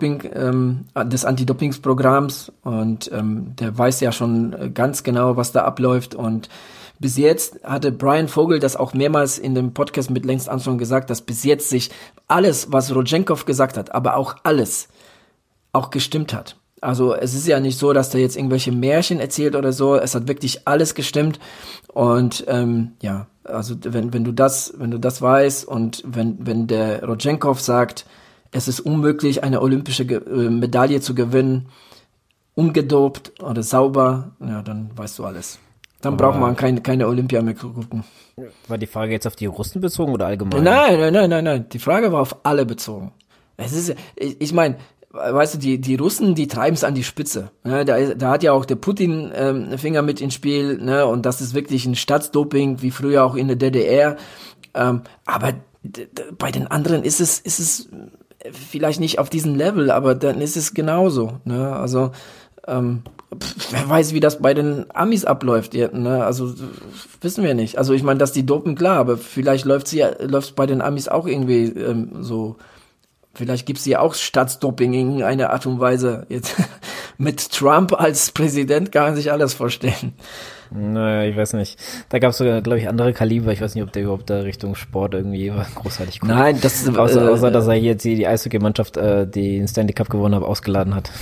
des Anti-Dopings-Programms und der weiß ja schon ganz genau, was da abläuft und bis jetzt hatte Brian Vogel das auch mehrmals in dem Podcast mit Lance Armstrong gesagt, dass bis jetzt sich alles, was Rodchenkov gesagt hat, aber auch alles, auch gestimmt hat. Also es ist ja nicht so, dass der jetzt irgendwelche Märchen erzählt oder so. Es hat wirklich alles gestimmt. Und also wenn du das weißt und wenn der Rodchenkov sagt, es ist unmöglich, eine olympische Medaille zu gewinnen, ungedopt oder sauber, ja, dann weißt du alles. Dann braucht man keine Olympia mehr gucken. War die Frage jetzt auf die Russen bezogen oder allgemein? Nein. Die Frage war auf alle bezogen. Es ist, ich meine, weißt du, die Russen, die treiben es an die Spitze. Ne? Da hat ja auch der Putin Finger mit ins Spiel, ne? Und das ist wirklich ein Staatsdoping, wie früher auch in der DDR. Aber bei den anderen ist es vielleicht nicht auf diesem Level, aber dann ist es genauso, ne? Also wer weiß, wie das bei den Amis abläuft, ne? Also wissen wir nicht. Also ich meine, dass die dopen, klar, aber vielleicht läuft's bei den Amis auch irgendwie so. Vielleicht gibt's ja auch Staatsdoping in irgendeiner Art und Weise. Jetzt mit Trump als Präsident kann man sich alles vorstellen. Naja, ich weiß nicht. Da gab's sogar, glaube ich, andere Kaliber. Ich weiß nicht, ob der überhaupt da Richtung Sport irgendwie großartig guckt. Nein, das ist außer dass er jetzt die Eishockey-Mannschaft, die den Stanley Cup gewonnen hat, ausgeladen hat.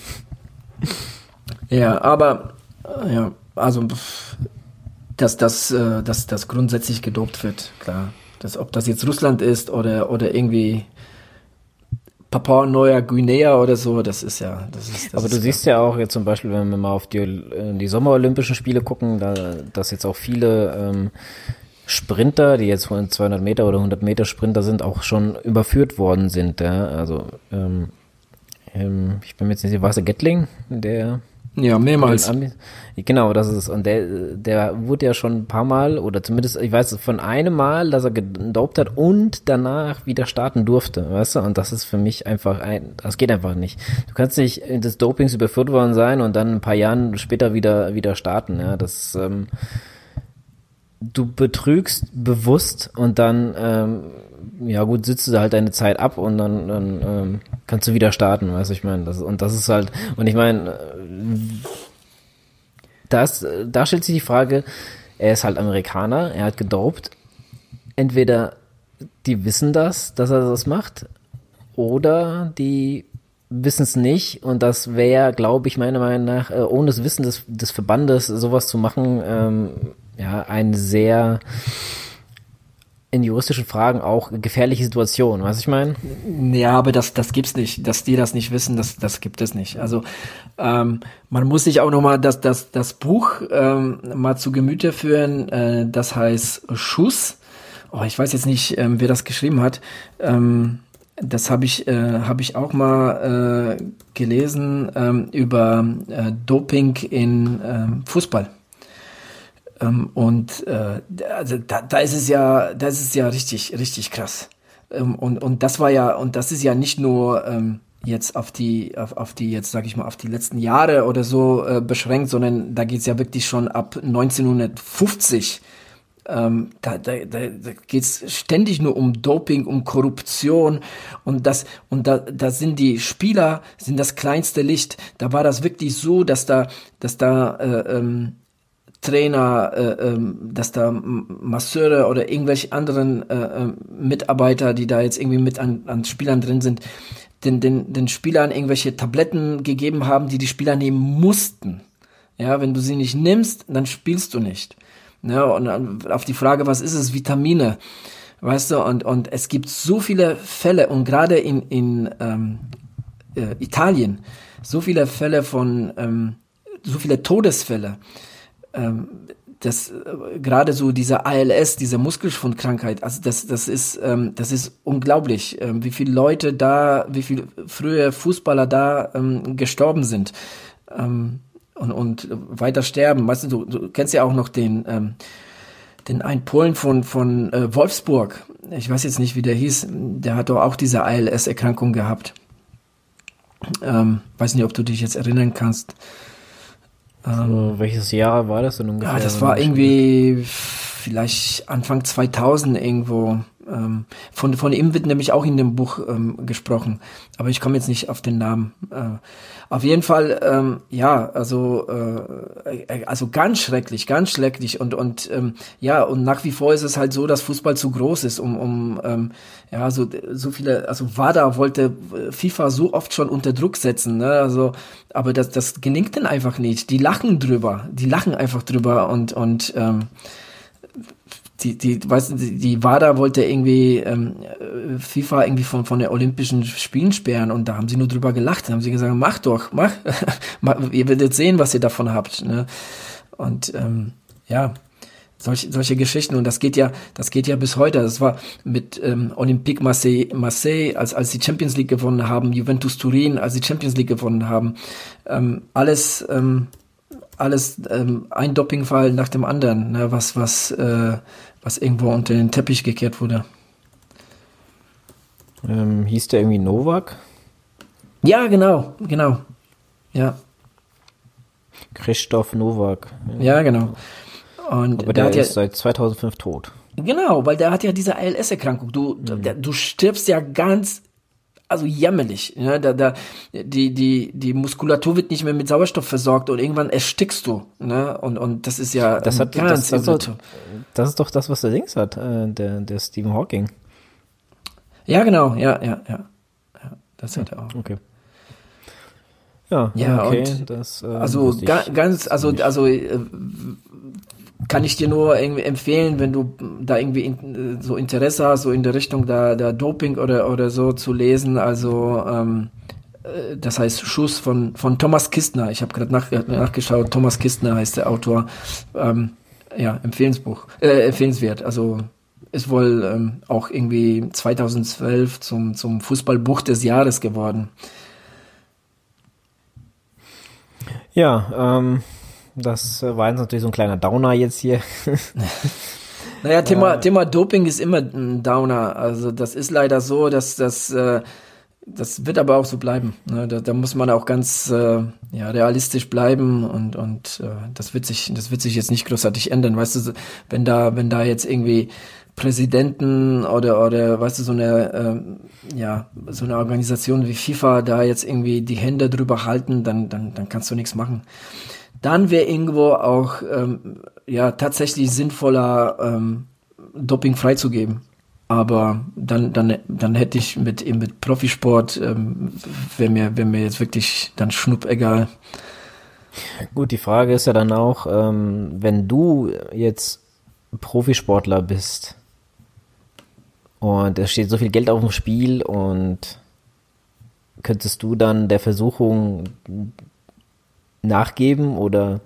Ja, aber ja, also dass grundsätzlich gedopt wird, klar. Ob das jetzt Russland ist oder irgendwie Papua Neuer Guinea oder so, das ist. Aber du siehst ja auch jetzt zum Beispiel, wenn wir mal auf die Sommerolympischen Spiele gucken, dass jetzt auch viele Sprinter, die jetzt 200 Meter oder 100 Meter Sprinter sind, auch schon überführt worden sind. Ja? Also ich bin mir jetzt nicht sicher, war es der Gatling, der ja, mehrmals. Genau, das ist es. Und der wurde ja schon ein paar Mal, oder zumindest, ich weiß von einem Mal, dass er gedopt hat und danach wieder starten durfte, weißt du? Und das ist für mich einfach das geht einfach nicht. Du kannst nicht des Dopings überführt worden sein und dann ein paar Jahren später wieder starten, ja? Das, du betrügst bewusst und dann, ja gut, sitzt du halt deine Zeit ab und dann kannst du wieder starten, weißt du, ich meine, das ist halt, und ich meine, da stellt sich die Frage, er ist halt Amerikaner, er hat gedopt, entweder die wissen dass er das macht, oder die wissen es nicht, und das wäre, glaube ich, meiner Meinung nach, ohne das Wissen des Verbandes sowas zu machen, ja, ein sehr in juristischen Fragen auch gefährliche Situation, weißt du, ich meine? Ja, aber das gibt's nicht. Dass die das nicht wissen, das gibt es nicht. Also man muss sich auch nochmal das Buch mal zu Gemüte führen. Das heißt Schuss. Oh, ich weiß jetzt nicht, wer das geschrieben hat. Das habe ich auch mal gelesen über Doping in Fußball. Also da ist es ja richtig krass. Und das ist ja nicht nur jetzt auf die jetzt, sag ich mal, auf die letzten Jahre oder so beschränkt, sondern da geht's ja wirklich schon ab 1950. Da geht's ständig nur um Doping, um Korruption, und da sind die Spieler sind das kleinste Licht. Da war das wirklich so, dass da Trainer, dass da Masseure oder irgendwelche anderen Mitarbeiter, die da jetzt irgendwie mit an Spielern drin sind, den Spielern irgendwelche Tabletten gegeben haben, die Spieler nehmen mussten. Ja, wenn du sie nicht nimmst, dann spielst du nicht. Ja, und auf die Frage, was ist es? Vitamine. Weißt du, und es gibt so viele Fälle, und gerade in Italien, so viele Fälle so viele Todesfälle, das gerade so diese ALS, diese Muskelschwundkrankheit, also das ist unglaublich, wie viele frühe Fußballer da gestorben sind und weiter sterben. Weißt du kennst ja auch noch den einen Polen von Wolfsburg. Ich weiß jetzt nicht, wie der hieß. Der hat doch auch diese ALS-Erkrankung gehabt. Weiß nicht, ob du dich jetzt erinnern kannst. Welches Jahr war das denn ungefähr? Ja, das war irgendwie vielleicht Anfang 2000 irgendwo. Von ihm wird nämlich auch in dem Buch gesprochen, aber ich komme jetzt nicht auf den Namen. Auf jeden Fall, ja, also ganz schrecklich und ja, und nach wie vor ist es halt so, dass Fußball zu groß ist, ja, so viele, also WADA wollte FIFA so oft schon unter Druck setzen, ne, also, aber das gelingt denn einfach nicht. Die lachen einfach drüber und die WADA wollte irgendwie FIFA irgendwie von der Olympischen Spielen sperren, und da haben sie nur drüber gelacht. Da haben sie gesagt, mach, ihr werdet sehen, was ihr davon habt. Ne? Und ja, solche Geschichten, und das geht ja bis heute. Das war mit Olympique Marseille, als die Champions League gewonnen haben, Juventus Turin, als die Champions League gewonnen haben, alles ein Dopingfall nach dem anderen, ne, was irgendwo unter den Teppich gekehrt wurde. Hieß der irgendwie Novak? Ja, genau. Ja. Krzysztof Novak. Ja, genau. Und aber der ist seit 2005 tot. Genau, weil der hat ja diese ALS-Erkrankung. Du stirbst ja ganz, also jämmerlich. Ne? Die Muskulatur wird nicht mehr mit Sauerstoff versorgt und irgendwann erstickst du. Ne? Und das ist ja das ganz das ist doch das, was der Dings hat, der Stephen Hawking. Ja, genau, ja. Das hat er auch. Okay. Ja, okay. Und das, kann ich dir nur irgendwie empfehlen, wenn du da irgendwie so Interesse hast, so in der Richtung da Doping oder so zu lesen. Also das heißt Schuss von Thomas Kistner. Ich habe gerade nachgeschaut. Thomas Kistner heißt der Autor. Empfehlenswert. Also ist wohl auch irgendwie 2012 zum Fußballbuch des Jahres geworden. Ja, das war jetzt natürlich so ein kleiner Downer jetzt hier. Naja, Thema Doping ist immer ein Downer. Also das ist leider so, dass das wird aber auch so bleiben. Ne? Da muss man auch ganz realistisch bleiben und das wird sich jetzt nicht großartig ändern. Weißt du, wenn da jetzt irgendwie Präsidenten oder weißt du, so eine Organisation wie FIFA da jetzt irgendwie die Hände drüber halten, dann kannst du nichts machen. Dann wäre irgendwo auch tatsächlich sinnvoller, Doping freizugeben. Aber dann hätte ich mit Profisport wäre mir jetzt wirklich dann schnuppegal. Gut, die Frage ist ja dann auch, wenn du jetzt Profisportler bist und es steht so viel Geld auf dem Spiel und könntest du dann der Versuchung nachgeben oder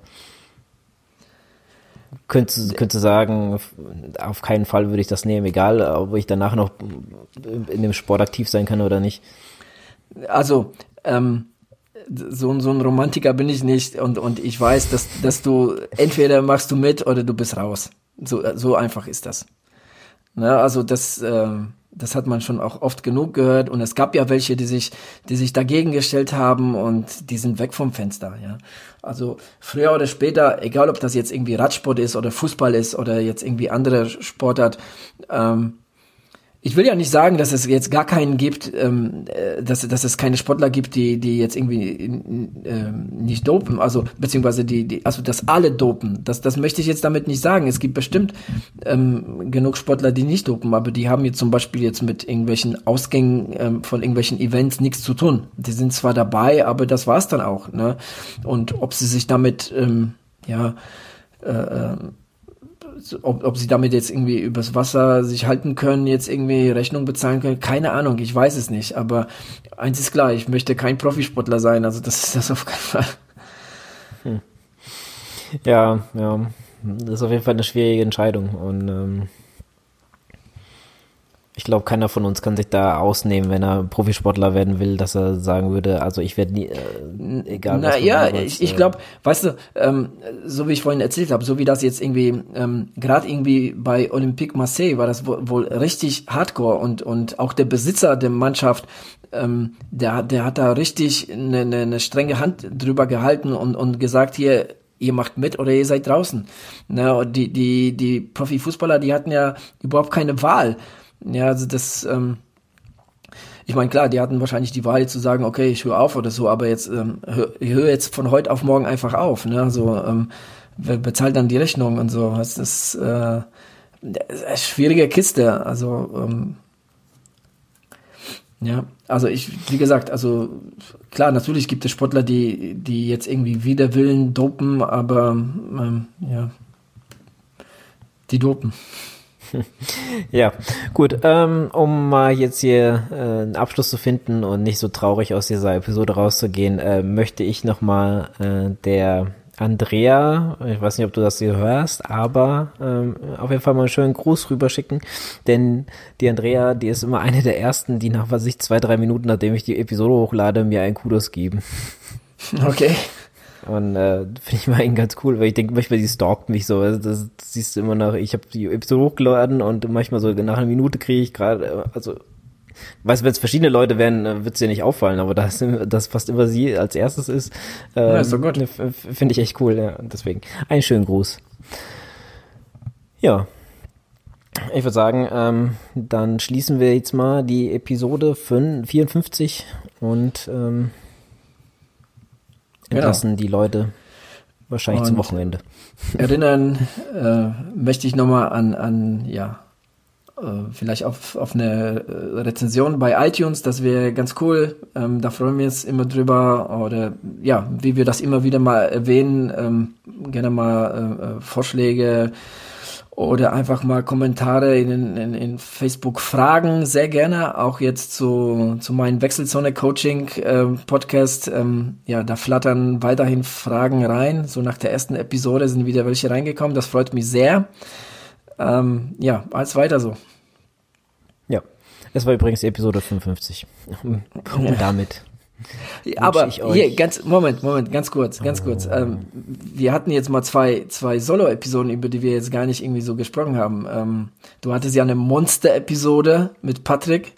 könntest du sagen, auf keinen Fall würde ich das nehmen, egal ob ich danach noch in dem Sport aktiv sein kann oder nicht? Also, so ein Romantiker bin ich nicht und ich weiß, dass du entweder machst du mit oder du bist raus. So einfach ist das. Ne, also das hat man schon auch oft genug gehört und es gab ja welche, die sich dagegen gestellt haben und die sind weg vom Fenster, ja. Also früher oder später, egal ob das jetzt irgendwie Radsport ist oder Fußball ist oder jetzt irgendwie andere Sportart, ich will ja nicht sagen, dass es jetzt gar keinen gibt, dass es keine Sportler gibt, die jetzt irgendwie nicht dopen, also beziehungsweise also dass alle dopen. Das möchte ich jetzt damit nicht sagen. Es gibt bestimmt genug Sportler, die nicht dopen, aber die haben jetzt zum Beispiel jetzt mit irgendwelchen Ausgängen von irgendwelchen Events nichts zu tun. Die sind zwar dabei, aber das war's dann auch. Ne? Und ob sie sich damit ob sie damit jetzt irgendwie übers Wasser sich halten können, jetzt irgendwie Rechnung bezahlen können, keine Ahnung, ich weiß es nicht, aber eins ist klar, ich möchte kein Profisportler sein, also das ist das auf keinen Fall. Ja, das ist auf jeden Fall eine schwierige Entscheidung und ich glaube, keiner von uns kann sich da ausnehmen, wenn er Profisportler werden will, dass er sagen würde, also ich werde nie, egal was. Ich glaube, weißt du, so wie ich vorhin erzählt habe, so wie das jetzt irgendwie, gerade irgendwie bei Olympique Marseille war das wohl richtig hardcore und auch der Besitzer der Mannschaft, der hat da richtig eine strenge Hand drüber gehalten und gesagt, hier, ihr macht mit oder ihr seid draußen. Ne, und die Profifußballer, die hatten ja überhaupt keine Wahl. Ja, also das, ich meine, klar, die hatten wahrscheinlich die Wahl zu sagen, okay, ich höre auf oder so, aber jetzt, ich höre jetzt von heute auf morgen einfach auf, ne, also, wer bezahlt dann die Rechnung und so, das ist, eine schwierige Kiste, also, ja, also wie gesagt, also, klar, natürlich gibt es Sportler, die jetzt irgendwie wider Willen dopen, aber, die dopen. Ja, gut, um mal jetzt hier einen Abschluss zu finden und nicht so traurig aus dieser Episode rauszugehen, möchte ich nochmal der Andrea, ich weiß nicht, ob du das hier hörst, aber auf jeden Fall mal einen schönen Gruß rüberschicken, denn die Andrea, die ist immer eine der ersten, die nach, 2-3 Minuten, nachdem ich die Episode hochlade, mir einen Kudos geben. Okay. Und finde ich mal ganz cool, weil ich denke manchmal, die stalkt mich so. Also das siehst du immer noch, ich habe die Episode hochgeladen und manchmal so nach einer Minute kriege ich gerade, also Weißt du, wenn es verschiedene Leute wären, wird es dir nicht auffallen, aber das fast immer sie als erstes ist, ist doch gut. Finde ich echt cool, ja. Deswegen einen schönen Gruß. Ja. Ich würde sagen, dann schließen wir jetzt mal die Episode 54 und entlassen die Leute wahrscheinlich zum Wochenende. Erinnern möchte ich nochmal an vielleicht auf eine Rezension bei iTunes, das wäre ganz cool, da freuen wir uns immer drüber, oder ja, wie wir das immer wieder mal erwähnen, gerne mal Vorschläge oder einfach mal Kommentare in Facebook Fragen, sehr gerne, auch jetzt zu meinem Wechselzone Coaching Podcast, da flattern weiterhin Fragen rein, so nach der ersten Episode sind wieder welche reingekommen, das freut mich sehr, als weiter so. Ja, es war übrigens Episode 55 und damit aber hier, ganz kurz. Wir hatten jetzt mal zwei Solo-Episoden, über die wir jetzt gar nicht irgendwie so gesprochen haben. Du hattest ja eine Monster-Episode mit Patrick.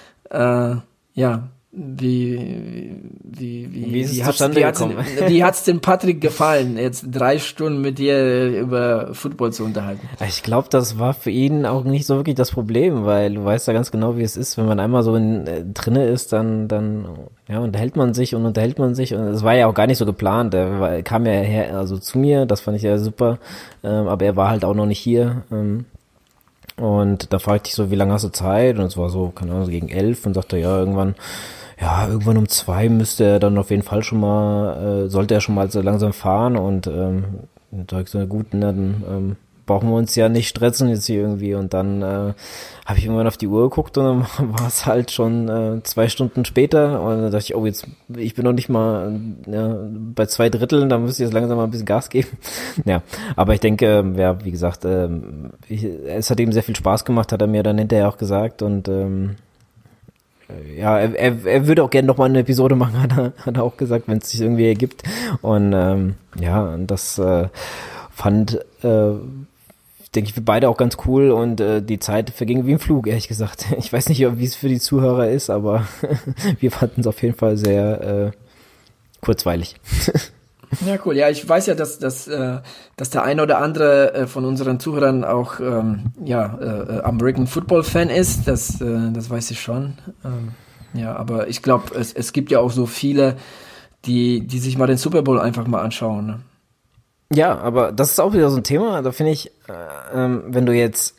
Wie hat's dem Patrick gefallen, jetzt 3 Stunden mit dir über Football zu unterhalten? Ich glaube, das war für ihn auch nicht so wirklich das Problem, weil du weißt ja ganz genau, wie es ist, wenn man einmal so drinne ist, dann unterhält man sich und es war ja auch gar nicht so geplant. Er kam ja her, also zu mir, das fand ich ja super, aber er war halt auch noch nicht hier. Und da fragte ich so, wie lange hast du Zeit? Und es war so, keine Ahnung, so gegen 11 und sagte, irgendwann um 2 müsste er dann auf jeden Fall sollte er schon mal so langsam fahren und da ich so, gut, dann brauchen wir uns ja nicht stressen jetzt hier irgendwie, und dann habe ich irgendwann auf die Uhr geguckt und dann war es halt schon 2 Stunden später und dann dachte ich, ich bin noch nicht mal bei 2/3, da müsste ich jetzt langsam mal ein bisschen Gas geben. Ja, aber ich denke, wie gesagt, es hat ihm sehr viel Spaß gemacht, hat er mir dann hinterher auch gesagt, und er würde auch gerne noch mal eine Episode machen, hat er auch gesagt, wenn es sich irgendwie ergibt. Und das fand, denke ich, wir beide auch ganz cool, und die Zeit verging wie im Flug, ehrlich gesagt. Ich weiß nicht, wie es für die Zuhörer ist, aber wir fanden es auf jeden Fall sehr kurzweilig. Ja, cool. Ja, ich weiß ja, dass der eine oder andere von unseren Zuhörern auch American Football Fan ist. Das weiß ich schon. Aber ich glaube, es gibt ja auch so viele, die sich mal den Super Bowl einfach mal anschauen. Ne? Ja, aber das ist auch wieder so ein Thema. Da finde ich, wenn du jetzt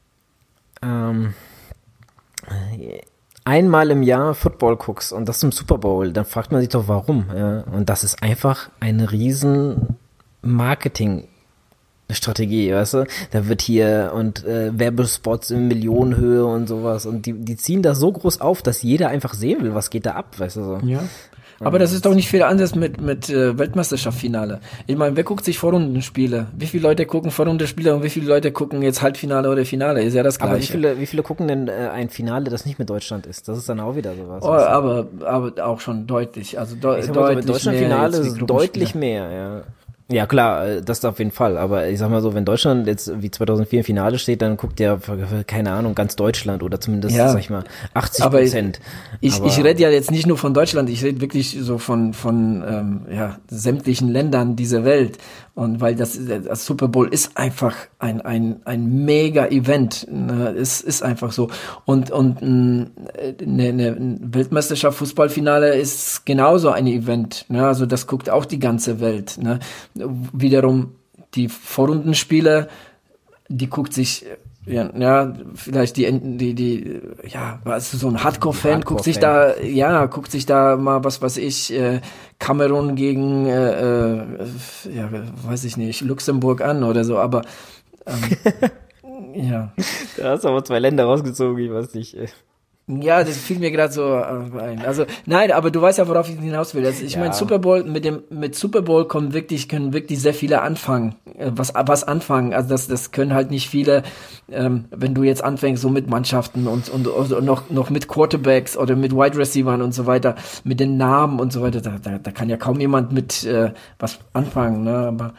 einmal im Jahr Football guckst und das zum Super Bowl, dann fragt man sich doch, warum. Ja? Und das ist einfach eine riesen Marketingstrategie, weißt du? Da wird hier und Werbespots in Millionenhöhe und sowas, und die ziehen das so groß auf, dass jeder einfach sehen will, was geht da ab, weißt du so. Ja. Aber das ist doch nicht viel anders mit Weltmeisterschaftsfinale. Ich meine, wer guckt sich Vorrundenspiele? Wie viele Leute gucken Vorrundenspiele und wie viele Leute gucken jetzt Halbfinale oder Finale? Ist ja das Gleiche. Aber wie viele gucken denn ein Finale, das nicht mit Deutschland ist? Das ist dann auch wieder sowas. Aber auch schon deutlich. Also deutlich mit Deutschland-Finale ist deutlich mehr, ja. Ja klar, das auf jeden Fall, aber ich sag mal so, wenn Deutschland jetzt wie 2004 im Finale steht, dann guckt ja, keine Ahnung, ganz Deutschland oder zumindest, sag ich mal, 80%. Ich rede ja jetzt nicht nur von Deutschland, ich rede wirklich so von sämtlichen Ländern dieser Welt, und weil das Super Bowl ist einfach ein mega Event, ne? Es ist einfach so, und eine Weltmeisterschaft Fußballfinale ist genauso ein Event, ne? Also das guckt auch die ganze Welt, ne? Wiederum die Vorrundenspiele, die guckt sich vielleicht was so ein Hardcore-Fan guckt sich da mal, was weiß ich, Kamerun gegen weiß ich nicht, Luxemburg an oder so, aber Da hast du aber 2 Länder rausgezogen, ich weiß nicht. Ja, das fiel mir gerade so ein. Also, nein, aber du weißt ja, worauf ich hinaus will. Also, ich meine, Super Bowl, mit Super Bowl können wirklich sehr viele anfangen. Was anfangen. Also, das können halt nicht viele, wenn du jetzt anfängst, so mit Mannschaften und noch mit Quarterbacks oder mit Wide Receivers und so weiter, mit den Namen und so weiter, da kann ja kaum jemand mit, was anfangen, ne, aber,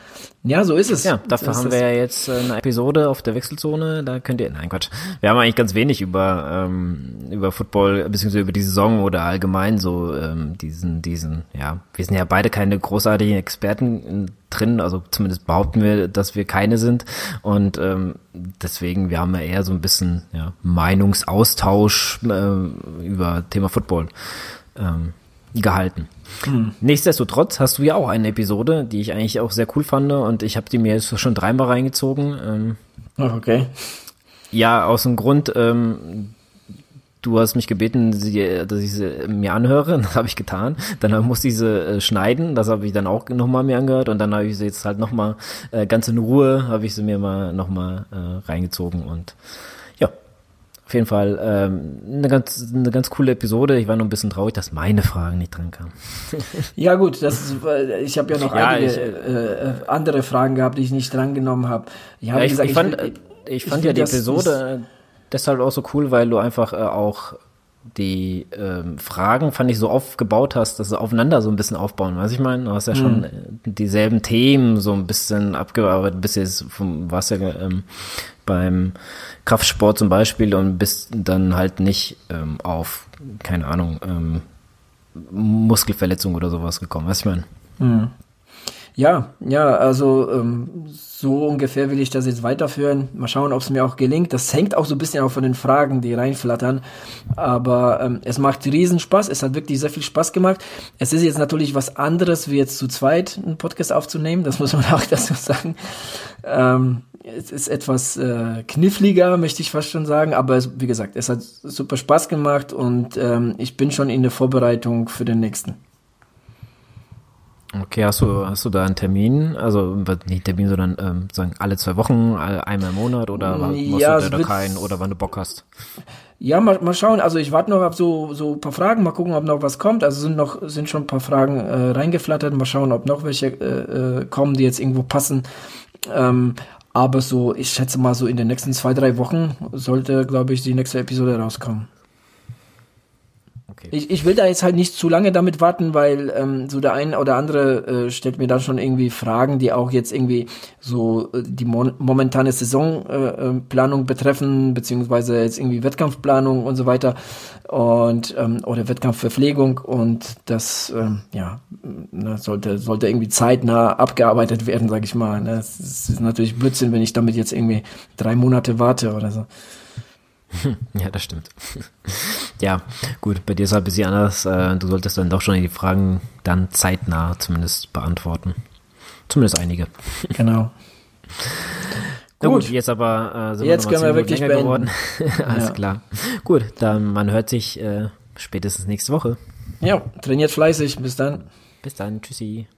Ja, so ist es. Ja, dafür haben wir ja jetzt eine Episode auf der Wechselzone, da könnt ihr, nein Quatsch, wir haben eigentlich ganz wenig über Football, beziehungsweise über die Saison oder allgemein so diesen, ja, wir sind ja beide keine großartigen Experten drin, also zumindest behaupten wir, dass wir keine sind und deswegen, wir haben ja eher so ein bisschen Meinungsaustausch über Thema Football gehalten. Nichtsdestotrotz hast du ja auch eine Episode, die ich eigentlich auch sehr cool fand und ich habe die mir jetzt schon 3-mal reingezogen. Okay. Ja, aus dem Grund, du hast mich gebeten, dass ich sie mir anhöre, das habe ich getan. Dann musste ich sie schneiden, das habe ich dann auch nochmal mir angehört und dann habe ich sie jetzt halt nochmal ganz in Ruhe, habe ich sie mir mal nochmal reingezogen und ja, auf jeden Fall eine ganz coole Episode. Ich war nur ein bisschen traurig, dass meine Fragen nicht dran kamen. Ja gut, ich habe ja noch einige andere Fragen gehabt, die ich nicht drangenommen habe. Ja, ich fand ja die Episode deshalb auch so cool, weil du einfach auch die Fragen, fand ich, so aufgebaut hast, dass sie aufeinander so ein bisschen aufbauen. Weißt du, ich meine, du hast ja schon dieselben Themen so ein bisschen abgearbeitet, bis jetzt warst ja beim Kraftsport zum Beispiel und bist dann halt nicht auf, keine Ahnung, Muskelverletzung oder sowas gekommen. Weißt du, ich meine? Ja, also so ungefähr will ich das jetzt weiterführen. Mal schauen, ob es mir auch gelingt. Das hängt auch so ein bisschen auch von den Fragen, die reinflattern. Aber es macht riesen Spaß. Es hat wirklich sehr viel Spaß gemacht. Es ist jetzt natürlich was anderes, wie jetzt zu zweit einen Podcast aufzunehmen. Das muss man auch dazu sagen. Es ist etwas kniffliger, möchte ich fast schon sagen. Aber wie gesagt, es hat super Spaß gemacht und ich bin schon in der Vorbereitung für den nächsten. Okay, hast du da einen Termin? Also nicht Termin, sondern sagen alle 2 Wochen, einmal im Monat oder machst du da keinen oder wann du Bock hast? Ja, mal schauen. Also ich warte noch auf so ein paar Fragen, mal gucken, ob noch was kommt. Also sind schon ein paar Fragen reingeflattert. Mal schauen, ob noch welche kommen, die jetzt irgendwo passen. Aber so, ich schätze mal so in den nächsten 2-3 Wochen sollte, glaube ich, die nächste Episode rauskommen. Okay. Ich will da jetzt halt nicht zu lange damit warten, weil so der ein oder andere stellt mir dann schon irgendwie Fragen, die auch jetzt irgendwie so die momentane Saisonplanung betreffen, beziehungsweise jetzt irgendwie Wettkampfplanung und so weiter und oder Wettkampfverpflegung und das sollte irgendwie zeitnah abgearbeitet werden, sag ich mal. Das ist natürlich Blödsinn, wenn ich damit jetzt irgendwie 3 Monate warte oder so. Ja, das stimmt. Ja, gut, bei dir ist halt ein bisschen anders. Du solltest dann doch schon die Fragen dann zeitnah zumindest beantworten. Zumindest einige. Genau. Gut, jetzt aber sind jetzt können wir wirklich länger geworden. Alles klar. Gut, dann man hört sich spätestens nächste Woche. Ja, trainiert fleißig. Bis dann. Bis dann. Tschüssi.